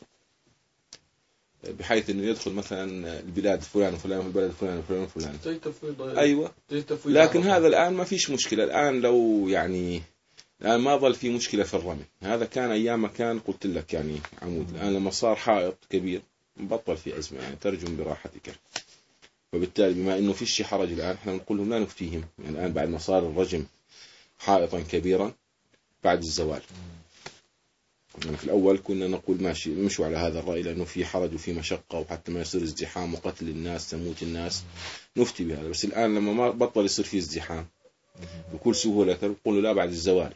بحيث إنه يدخل مثلا البلاد فلان وفلان والبلد فلان وفلان وفلان. أيوة، لكن هذا الآن ما فيش مشكلة. الآن لو يعني الآن ما ظل في مشكلة في الرمي، هذا كان أيام ما كان قلت لك يعني عمود. الآن لما صار حائط كبير بطل في أزمة، يعني ترجم براحتك. وبالتالي بما إنه فيش حرج الآن، إحنا نقول لهم لا نفتيهم، يعني الآن بعد ما صار الرجم حائطا كبيرا بعد الزوال. يعني في الأول كنا نقول ماشي نمشوا على هذا الرأي لأنه في حرج وفي مشقة، وحتى ما يصير ازدحام وقتل الناس تموت الناس، نفتي بهذا. بس الآن لما ما بطل يصير فيه ازدحام بكل سهولة نقول لا بعد الزوال.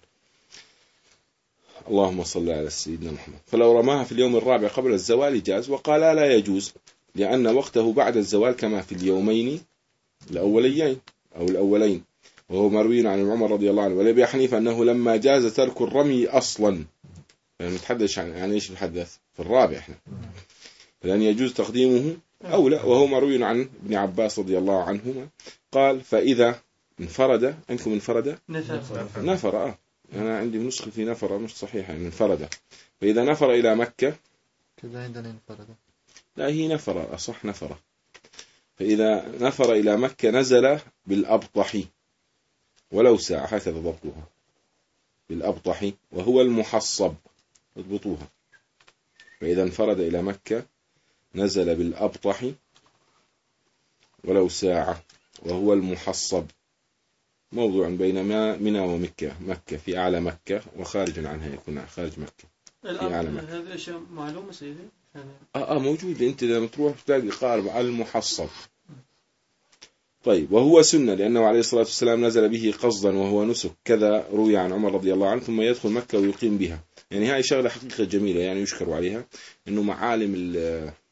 اللهم صل على سيدنا محمد. فلو رماها في اليوم الرابع قبل الزوال جاز، وقال لا يجوز لأن وقته بعد الزوال كما في اليومين الأوليين أو الأولين. وهو مروي عن عمر رضي الله عنه ولأبي حنيفة أنه لما جاز ترك الرمي أصلا، يعني نتحدث عن يعني إيش نتحدث في الرابع إحنا، لأن يجوز تقديمه أو لا. وهو مروي عن ابن عباس رضي الله عنهما قال فإذا انفرد، عندكم انفرد نفر نفر آه أنا عندي نسخة في نفر مش صحيحة، يعني انفرد. فإذا نفر إلى مكة كذا عندنا انفرد، لا هي نفر أصح نفر. فإذا نفر إلى مكة نزل بالأبطح ولو ساعة، هكذا ضبطوها بالأبطح وهو المحصب، اضبطوها. فإذا انفرد إلى مكة نزل بالأبطح ولو ساعة وهو المحصب، موضوع بين منى ومكة، مكة في أعلى مكة وخارج عنها يكون خارج مكة في أعلى مكة. هذا أشياء معلومة سيدي يعني. آه, آه موجود، أنت لما تروح تلاقي قارب على المحصب. طيب وهو سنة لأنه عليه الصلاة والسلام نزل به قصدا وهو نسك، كذا روي عن عمر رضي الله عنه، ثم يدخل مكة ويقيم بها. يعني هاي شغلة حقيقة جميلة يعني يشكر عليها، إنه معالم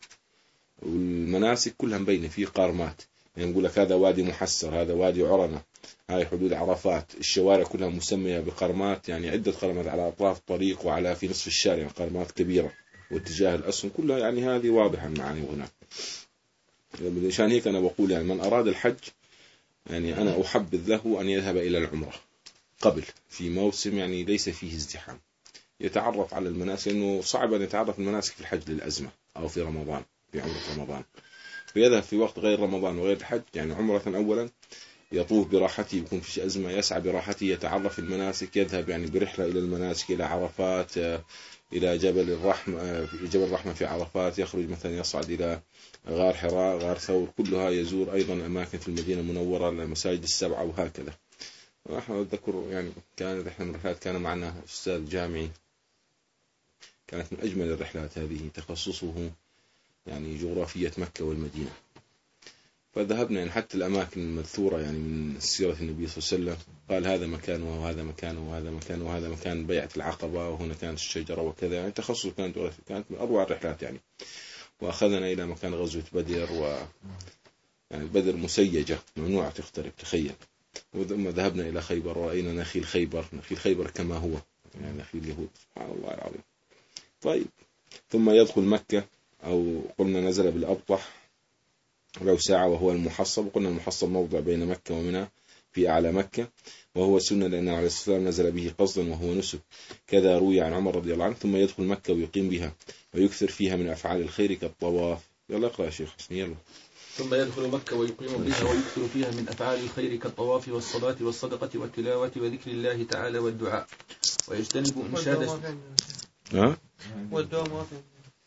والمناسك كلها مبينة في قارمات. يعني نقول لك هذا وادي محسر، هذا وادي عرنة، هاي حدود عرفات. الشوارع كلها مسمية بقرمات، يعني عدة قرمات على أطراف الطريق وعلى في نصف الشارع، يعني قرمات كبيرة، واتجاه الأسهم كلها، يعني هذه واضحة المعاني هناك. عشان هيك أنا بقول يعني من أراد الحج يعني أنا أحبذ له أن يذهب إلى العمرة قبل، في موسم يعني ليس فيه ازدحام، يتعرف على المناسك، لأنه صعب أن يتعرف المناسك في الحج للأزمة، أو في رمضان في عمرة رمضان، فيذهب في وقت غير رمضان وغير الحج، يعني عمرة أولا يطوف براحته، يكون في أزمة، يسعى براحته، يتعرف المناسك، يذهب يعني برحلة إلى المناسك، إلى عرفات، إلى جبل الرحمة، في جبل الرحمة في عرفات، يخرج مثلا يصعد إلى غار حراء، غار ثور، كلها يزور أيضا أماكن في المدينة المنورة، المساجد السبعة وهكذا. ونحن أذكر يعني كانت إحنا من الرحلات كان معنا أستاذ جامعي، كانت من أجمل الرحلات هذه، تخصصه يعني جغرافية مكة والمدينة، فذهبنا يعني حتى الأماكن المذكورة يعني من سيرة النبي صلى الله عليه وسلم، قال هذا مكانه وهذا مكانه وهذا مكانه وهذا مكان بيعة العقبة، وهنا كانت الشجرة وكذا، يعني تخصص كانت كانت من أروع الرحلات يعني. وأخذنا إلى مكان غزوة بدر، و يعني بدر مسيجة ممنوع تخترق، تخيل. ثم ذهبنا إلى خيبر ورأينا نخيل خيبر، نخيل خيبر كما هو، يعني نخيل اليهود، سبحان الله العظيم. طيب ثم يدخل مكة، أو قلنا نزل بالأبطح لو ساعة، وهو المحصب، وقلنا المحصب موضع بين مكة ومنى في أعلى مكة، وهو سنة لأن عليه الصلاة والسلام نزل به قصدا وهو نسك، كذا روي عن عمر رضي الله عنه. ثم يدخل مكة ويقيم بها ويكثر فيها من أفعال الخير كالطواف. يلا اقرأ يا شيخ حسن يلا. ثم يدخل مكة ويقيم بها ويكثر فيها من أفعال الخير كالطواف والصلاة والصدقة والتلاوة وذكر الله تعالى والدعاء، ويجتنب إنشاد ها والدعاء موافق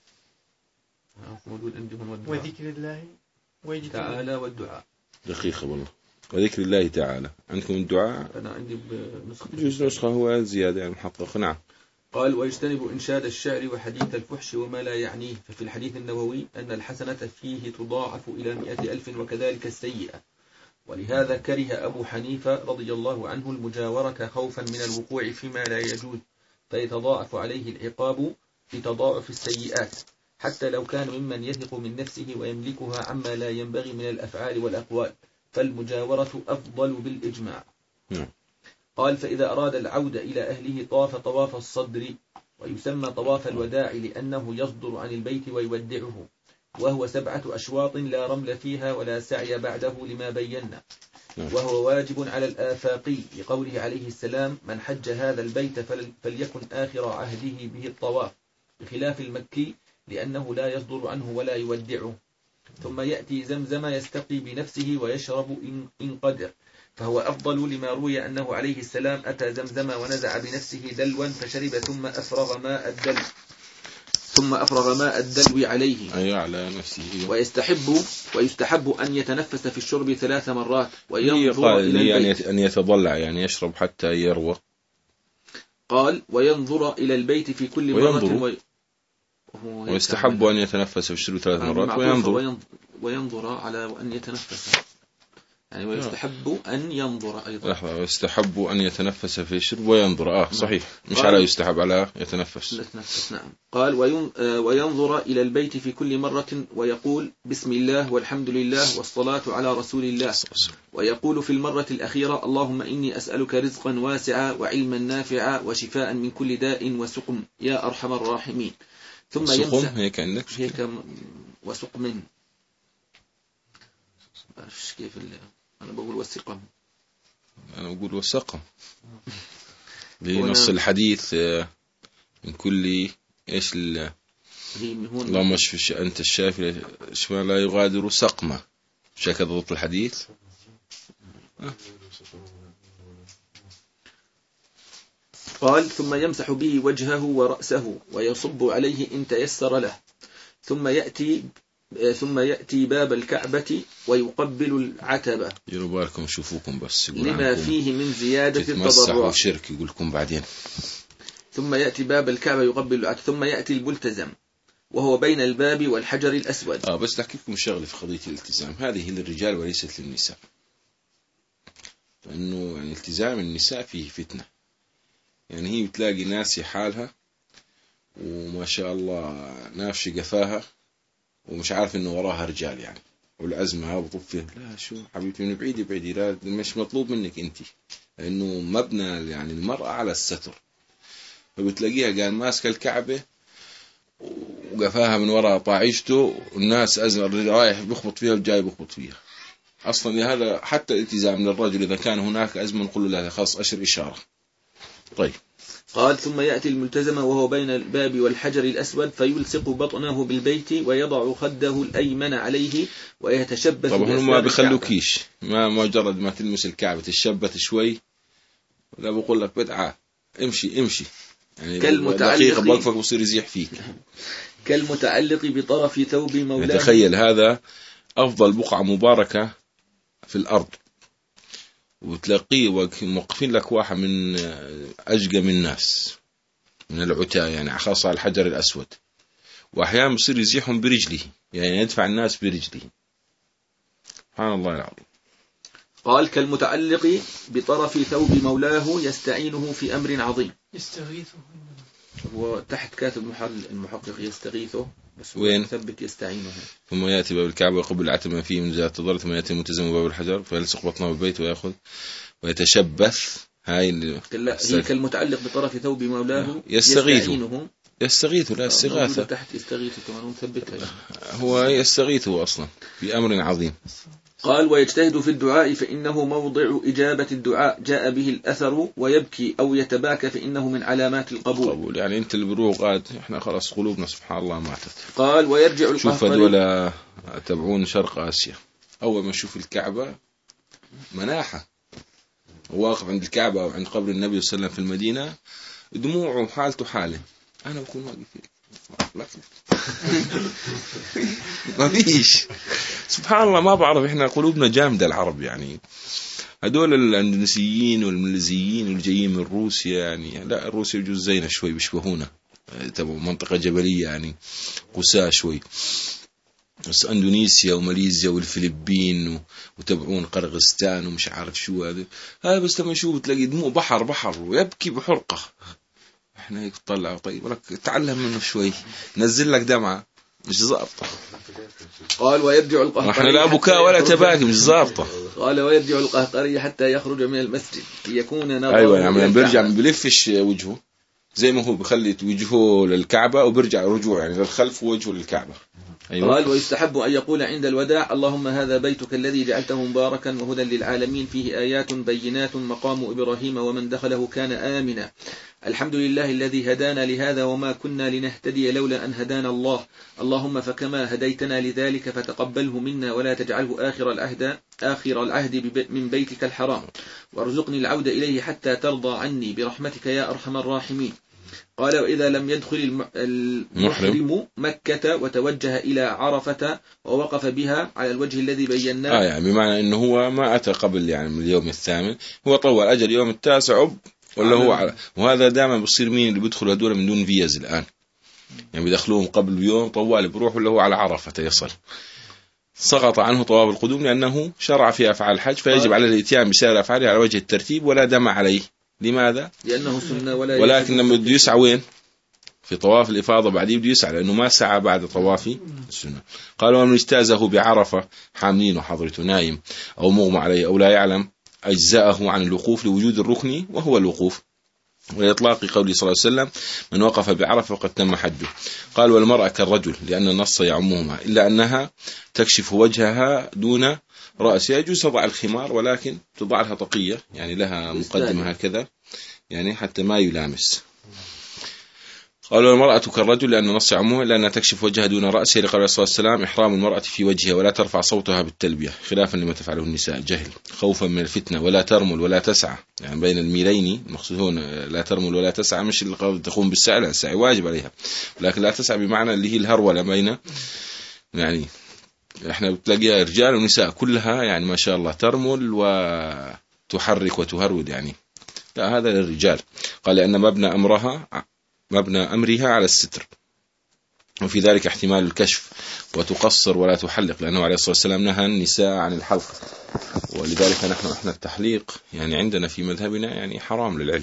وذكر الله تعالى والدعاء. دقيقة والله. وذكر الله تعالى. عندكم الدعاء؟ أنا عندي بنسخة جزء نسخة هو زيادة يعني محقق. نعم. قال ويجتنب إنشاد الشعر وحديث الفحش وما لا يعنيه. ففي الحديث النووي أن الحسنة فيه تضاعف إلى مئة ألف وكذلك السيئة، ولهذا كره أبو حنيفة رضي الله عنه المجاورة خوفا من الوقوع فيما لا يجوز، فيتضاعف عليه العقاب بتضاعف السيئات، حتى لو كان ممن يثق من نفسه ويملكها عما لا ينبغي من الأفعال والأقوال، فالمجاورة أفضل بالإجماع. نعم. قال فإذا أراد العودة إلى أهله طاف طواف الصدر، ويسمى طواف الوداع لأنه يصدر عن البيت ويودعه، وهو سبعة أشواط لا رمل فيها ولا سعي بعده لما بينا، وهو واجب على الآفاقي لقوله عليه السلام من حج هذا البيت فليكن آخر عهده به الطواف، بخلاف المكي لأنه لا يصدر عنه ولا يودعه. ثم يأتي زمزم يستقي بنفسه ويشرب إن قدر، فهو أفضل لما روي أنه عليه السلام أتى زمزم ونزع بنفسه دلوا فشرب ثم أفرغ ماء الدلو ثم أفرغ ماء الدلو عليه أي على نفسه. ويستحب ويستحب أن يتنفس في الشرب ثلاث مرات وينظر إلى البيت، أن يتضلع يعني يشرب حتى يروى. قال وينظر إلى البيت في كل مرة وي... ويستحب أن يتنفس في الشرب ثلاث مرات وينظر وينظر على أن يتنفس، يعني ويستحب أن ينظر أيضا. لحظة، ويستحب أن يتنفس في الشرب وينظر. آه صحيح، مش على يستحب، على يتنفس. يتنفس نعم. قال وينظر إلى البيت في كل مرة ويقول بسم الله والحمد لله والصلاة على رسول الله، ويقول في المرة الأخيرة اللهم إني أسألك رزقا واسعا وعلما نافعا وشفاء من كل داء وسقم يا أرحم الراحمين. ثم سقم هيك عندك هيك وسقم، كيف اللي أنا بقول وسقم، أنا بقول وسقم لنص الحديث من كل إيش ال اللهم اشف أنت الشافي شفاء لا يغادر سقما، مش هكذا ضبط الحديث؟ أه؟ قال ثم يمسح به وجهه ورأسه ويصب عليه إن تيسر له، ثم يأتي ثم يأتي باب الكعبة ويقبل العتبة. يروا بالكم شوفوكم بس لما فيه من زيادة التضرع وشرك يقولكم بعدين. ثم يأتي باب الكعبة يقبل العتبة، ثم يأتي الملتزم وهو بين الباب والحجر الأسود. آه بس أحكي لكم شغلة في قضية الالتزام، هذه للرجال وليست للنساء، لأنه يعني التزام النساء فيه فتنة، يعني هي بتلاقي ناس حالها وما شاء الله نافش قفاها ومش عارف إنه وراها رجال يعني، والأزمة وطفه، لا شو حبيبتي من بعيد بعيد، لا مش مطلوب منك أنت، لأنه مبنى يعني المرأة على الستر. فبتلاقيها قال ماسكة الكعبة وقفاها من وراء طاعشته، والناس أزمة رايح بخبط فيها والجاي بخبط فيها. أصلا هذا حتى الالتزام للرجل إذا كان هناك أزمة نقول له خاص أشر إشارة. طيب قال ثم يأتي الملتزم وهو بين الباب والحجر الأسود فيلصق بطنه بالبيت ويضع خده الأيمن عليه ويتشبث. طبعا هم ما بيخلوكيش، ما مجرد ما تلمس الكعبة تشبث شوي، لا بقول لك بدعة امشي امشي، يعني دقيقة بوقفك وصير يزيح فيك. كالمتعلق بطرف ثوب مولاه. تخيل هذا أفضل بقعة مباركة في الأرض، وتلاقيه موقفين لك واحد من أجقى من الناس من العتاة، يعني خاصة على الحجر الأسود، وأحيانا بصير يزيحهم برجله، يعني يدفع الناس برجله. سبحان الله العظيم. قال كالمتعلق بطرف ثوب مولاه يستعينه في أمر عظيم. يستغيثه، وتحت كاتب محل المحقق يستغيثه، بس وين ثبت يستعينه. ثم يأتي باب الكعبة ويقبل العتمة فيه من ذات الضر، ثم يأتي الملتزم باب الحجر فيلصق بطنه بالبيت ويأخذ ويتشبث. هاي اللي هي كالمتعلق بطرف ثوب مولاه يستغيثه، يستغيث لا استغاثة، تحت يستغيث كمان مثبتها، هو يستغيثه أصلا في أمر عظيم. قال ويجتهد في الدعاء فإنه موضع إجابة الدعاء جاء به الأثر، ويبكي أو يتباكى فإنه من علامات القبول. قبول يعني أنت اللي بروح قاد إحنا خلاص قلوبنا سبحان الله ماتت. قال ويرجع القهقري. شوف هذول تبعون شرق آسيا، أول ما شوف الكعبة مناحة، واقف عند الكعبة أو عند قبر النبي صلى الله عليه وسلم في المدينة، دموعه حالته حاله، أنا بكون واقف ما فيش. سبحان الله ما بعرف، إحنا قلوبنا جامدة العرب، يعني هدول الأندونيسيين والماليزيين والجايين من روسيا، يعني لا روسيا يجوز زينا شوي بيشبهونا، تبع منطقة جبلية يعني قساة شوي، بس أندونيسيا وماليزيا والفلبين وتبعون قرغستان ومش عارف شو هذا هذا بس لما شو بتلاقي دموع بحر بحر ويبكي بحرقة. احنا هيك طلع طيب لك تعلم منه شوي، نزل لك دمعة مش ضابطة. قال ويرجع القهقري، احنا لا بكاء ولا تباكي مش ضابطة. قال ويرجع القهقري حتى يخرج من المسجد يكون نظر. ايوه يعني بيرجع ما بلفش وجهه زي ما هو، بخلي وجهه للكعبة وبرجع رجوع يعني للخلف ووجهه للكعبة. أيوة. قال ويستحب أن يقول عند الوداع اللهم هذا بيتك الذي جعلته مباركا وهدى للعالمين فيه آيات بينات مقام إبراهيم ومن دخله كان آمنا، الحمد لله الذي هدانا لهذا وما كنا لنهتدي لولا أن هدانا الله، اللهم فكما هديتنا لذلك فتقبله منا ولا تجعله آخر العهد آخر العهد من بيتك الحرام، وارزقني العود إليه حتى ترضى عني برحمتك يا أرحم الراحمين. قال وإذا لم يدخل المحرم مكة وتوجه إلى عرفة ووقف بها على الوجه الذي بيناه. آه يعني بمعنى أنه هو ما أتى قبل يعني من اليوم الثامن، هو طول أجل اليوم التاسع ولا هو على، وهذا دائما بصير مين اللي بيدخلوا هدول من دون فيز الآن، يعني بيدخلوهم قبل يوم طوال بروح ولا هو على عرفة يصل، سقط عنه طواف القدوم لأنه شرع في أفعال الحج فيجب على الاتيان بسائر أفعاله على وجه الترتيب ولا دم عليه. لماذا؟ لأنه سنة ولا ولكن لما بده يسعى وين؟ في طواف الإفاضة بعديه بده يسعى لأنه ما سعى بعد طواف السنة. قالوا من اجتازه بعرفة حاملينه حضرته نايم أو مغمى عليه أو لا يعلم أجزاءه عن الوقوف لوجود الركن وهو الوقوف، وإطلاق قوله صلى الله عليه وسلم من وقف بعرفة وقد تم حجه. قال والمرأة كالرجل لأن النص يعمهما إلا أنها تكشف وجهها دون رأسها، يجوز تضع الخمار ولكن تضع لها طقية يعني لها مقدمة هكذا يعني حتى ما يلامس. قالوا المرأة كالرجل لأن النص يعمها إلا أنها تكشف وجهها دون رأسها لقول صلى الله عليه وسلم إحرام المرأة في وجهها ولا ترفع صوتها بالتلبية خلافا لما تفعله النساء جهل خوفا من الفتنة، ولا ترمل ولا تسعى يعني بين الميلين المقصود هنا لا ترمل ولا تسعى مش اللي قد تقوم بالسعي، لا السعي واجب عليها ولكن لا تسعى بمعنى اللي هي الهرولة بين يعني احنا بتلاقيها رجال ونساء كلها يعني ما شاء الله ترمل وتحرك وتهرول يعني لا هذا للرجال. قال لأن مبنى أمرها مبنى أمرها على الستر وفي ذلك احتمال الكشف وتقصر ولا تحلق لأنه عليه الصلاة والسلام نهى النساء عن الحلق، ولذلك نحن احنا التحليق يعني عندنا في مذهبنا يعني حرام للعلم،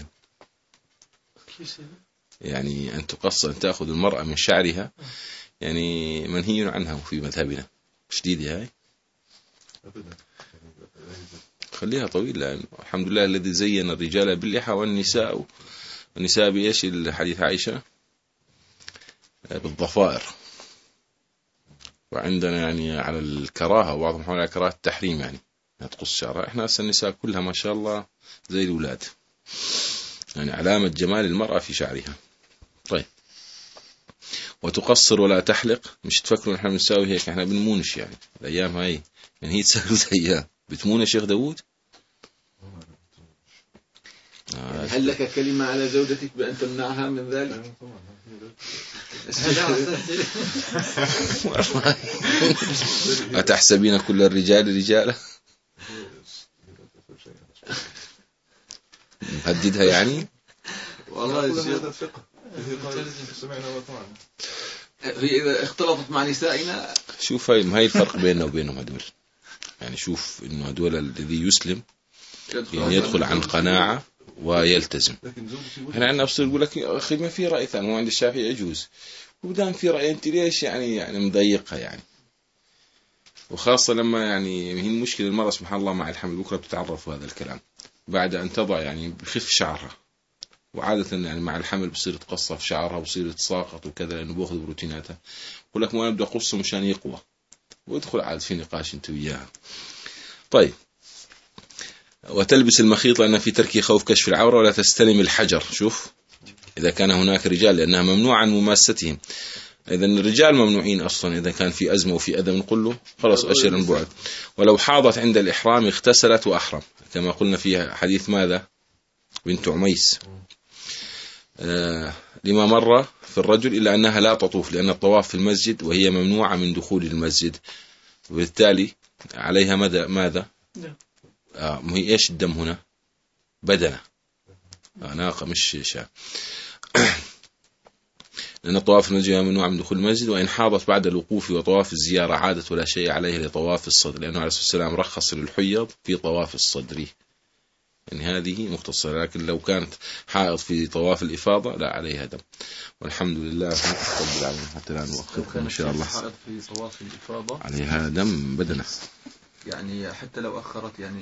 يعني أن تقصر أن تأخذ المرأة من شعرها يعني منهي عنها في مذهبنا شديدة هاي خليها طويلة يعني. الحمد لله الذي زين الرجال باللحى والنساء النساء بإيش الحديث عائشة بالضفائر. وعندنا يعني على الكراهة وبعضهم حول على كراهة التحريم يعني تقص شعرها. احنا هسه النساء كلها ما شاء الله زي الأولاد يعني علامة جمال المرأة في شعرها. طيب وتقصر ولا تحلق. مش تفكروا نحن بنساوي هيك، احنا بنمونش يعني الأيام هاي يعني هي تسألوا زيها. بتمون يا شيخ داود؟ يعني هل لك كلمة على زوجتك بأن تمنعها من ذلك؟ أتحسبين كل الرجال رجالا؟ مهددها يعني؟ والله هذا الفقه هي إذا اختلطت مع نسائنا. شوف هاي ما هي الفرق بيننا وبينهم هدول يعني. شوف إنه هدول الذي يسلم يعني يدخل عن قناعة ويلتزم. احنا عندنا بصير يقول لك أخي ما في رأي ثاني، مو عند الشافعي يجوز، ودام في رأي أنت ليش يعني يعني مضيقها يعني. وخاصة لما يعني هي المشكلة المرأة سبحان الله مع الحمل بكرة بتتعرف هذا الكلام بعد أن تضع يعني بخف شعرها. وعادة يعني مع الحمل بصير تقصف شعرها وبصير تساقط وكذا لأنه بأخذ بروتيناتها. يقول لك ما نبدأ قصه مشان يقوى، وادخل عاد في نقاش أنت وياها. طيب وتلبس المخيط لأن في ترك خوف كشف العورة، ولا تستلم الحجر. شوف إذا كان هناك رجال لأنها ممنوع عن مماستهم. إذا الرجال ممنوعين أصلا إذا كان في أزمة وفي أذى نقول له خلاص أشر البعد. ولو حاضت عند الإحرام اغتسلت وأحرم كما قلنا في حديث ماذا بنت عميس آه لما مر في الرجل، إلا أنها لا تطوف لأن الطواف في المسجد وهي ممنوعة من دخول المسجد، وبالتالي عليها ماذا ماذا آه هي إيش الدم هنا بدنة آه ناقة مش شاء لأن الطواف في المسجد ممنوع من دخول المسجد. وإن حاضت بعد الوقوف وطواف الزيارة عادت ولا شيء عليه لطواف الصدر، لأنه عليه الصلاة والسلام رخص للحيض في طواف الصدر يعني هذه مختصرة. لكن لو كانت حائض في طواف الإفاضة لا عليها دم. والحمد لله رب العالمين. حتى لا نؤخركم إن شاء الله. حائض في طواف الإفاضة عليها دم بدنة يعني حتى لو أخرت يعني.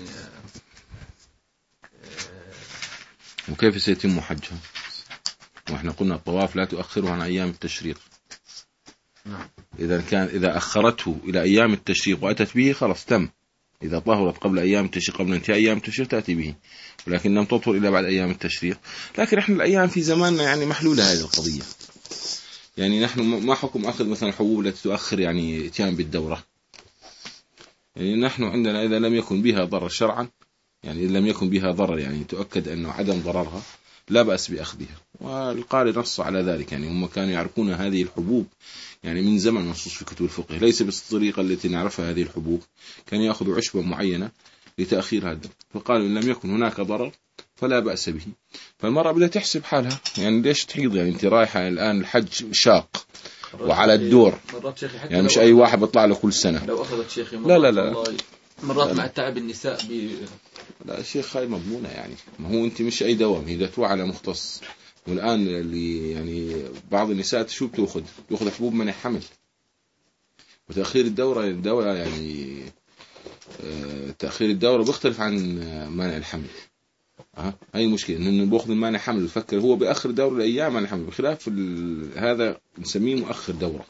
وكيف سيتم حجها؟ وإحنا قلنا الطواف لا تؤخره عن أيام التشريق. نعم. إذا كان إذا أخرته إلى أيام التشريق وأتت به خلاص تم. إذا طهرت قبل أيام التشريق قبل انتهاء أيام التشريق تأتي به، ولكن لم تطهر إلا بعد أيام التشريق. لكن إحنا الأيام في زماننا يعني محلولة هذه القضية. يعني نحن ما حكم أخذ مثلا حبوب التي تؤخر يعني إتيان بالدورة. يعني نحن عندنا إذا لم يكن بها ضرر شرعا يعني إذا لم يكن بها ضرر يعني تؤكد أنه عدم ضررها لا بأس بأخذها. والقارئ نص على ذلك يعني هم كانوا يعرفون هذه الحبوب يعني من زمن منصوص في كتب الفقه، ليس بالطريقة التي نعرفها هذه الحبوب. كان يأخذوا عشبة معينة لتأخير هذا، فقالوا إن لم يكن هناك ضرر فلا بأس به. فالمرأة بدها تحسب حالها يعني ليش تحيض يعني أنت رايحة الآن الحج شاق وعلى الدور يعني مش أي واحد بيطلع له كل سنة. لو أخذت شيخي لا لا لا مرات مع التعب النساء ب... لا شيخ هاي مضمونة يعني. ما هو أنت مش أي دوام إذا تروح على مختص. والآن اللي يعني بعض النساء شو بتأخذ بتأخذ حبوب منع حمل. وتأخير الدورة الدورة يعني تأخير الدورة بيختلف عن مانع الحمل. ها هاي المشكلة إنه بأخذ مانع حمل بفكر هو بأخر دورة لأيام مانع الحمل، بخلاف هذا نسميه مؤخر دورة.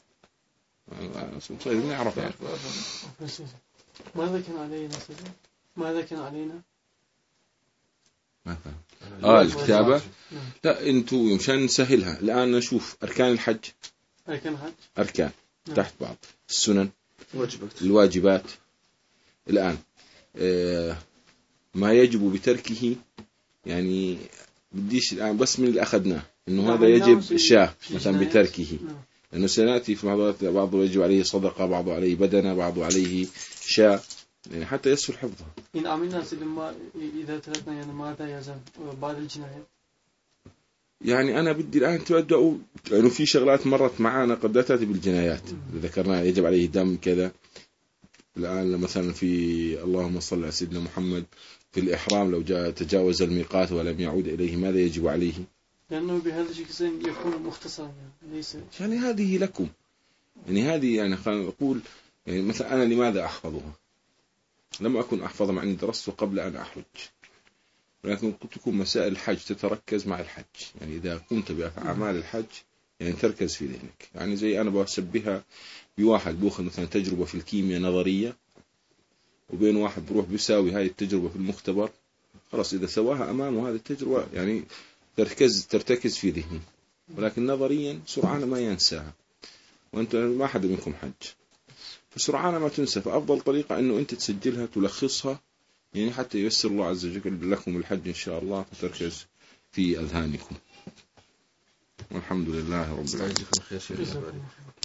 طيب نعرف يعني. ماذا كان علينا سيدي؟ ماذا كان علينا؟ ما فهم. آه الكتابة لا أنتوا مشان نسهلها الآن نشوف أركان الحج. أركان الحج أركان تحت بعض السنن واجبات الواجبات. الآن آه ما يجب بتركه يعني بديش الآن بس من اللي أخذناه إنه هذا يجب شاه مثلا بتركه، لأنه سنأتي في محاضرات بعضه يجب عليه صدقة بعضه عليه بدنة بعضه عليه شاء يعني حتى يسهل حفظها. إن عملنا سيدنا إذا تركنا يعني ماذا يزال بعد الجناية؟ يعني أنا بدي الآن تبدأوا لأنه يعني في شغلات مرت معانا قد لا تأتي بالجنايات ذكرناها يجب عليه دم كذا. الآن مثلا في اللهم صل على سيدنا محمد في الإحرام لو جاء تجاوز الميقات ولم يعود إليه ماذا يجب عليه؟ لأنه بهذا الشيء يكون مختصرا يعني ليس يعني هذه لكم يعني هذه يعني خلينا نقول يعني مثلا أنا لماذا أحفظها؟ لم أكن أحفظ مع أني درست قبل أن أحج، ولكن قد تكون مسائل الحج تتركز مع الحج. يعني إذا قمت بأعمال الحج يعني تركز في ذهنك. يعني زي أنا بشبهها بواحد بأخذ مثلا تجربة في الكيمياء نظرية، وبين واحد بروح بيساوي هاي التجربة في المختبر. خلاص إذا سواها أمامه هذه التجربة يعني تركز ترتكز في ذهنه، ولكن نظريا سرعان ما ينساها. وأنت ما حد منكم حج، فسرعان ما تنسى. فأفضل طريقة أنه أنت تسجلها تلخصها، يعني حتى ييسر الله عز وجل لكم الحج إن شاء الله، فتركز في أذهانكم. والحمد لله رب العالمين.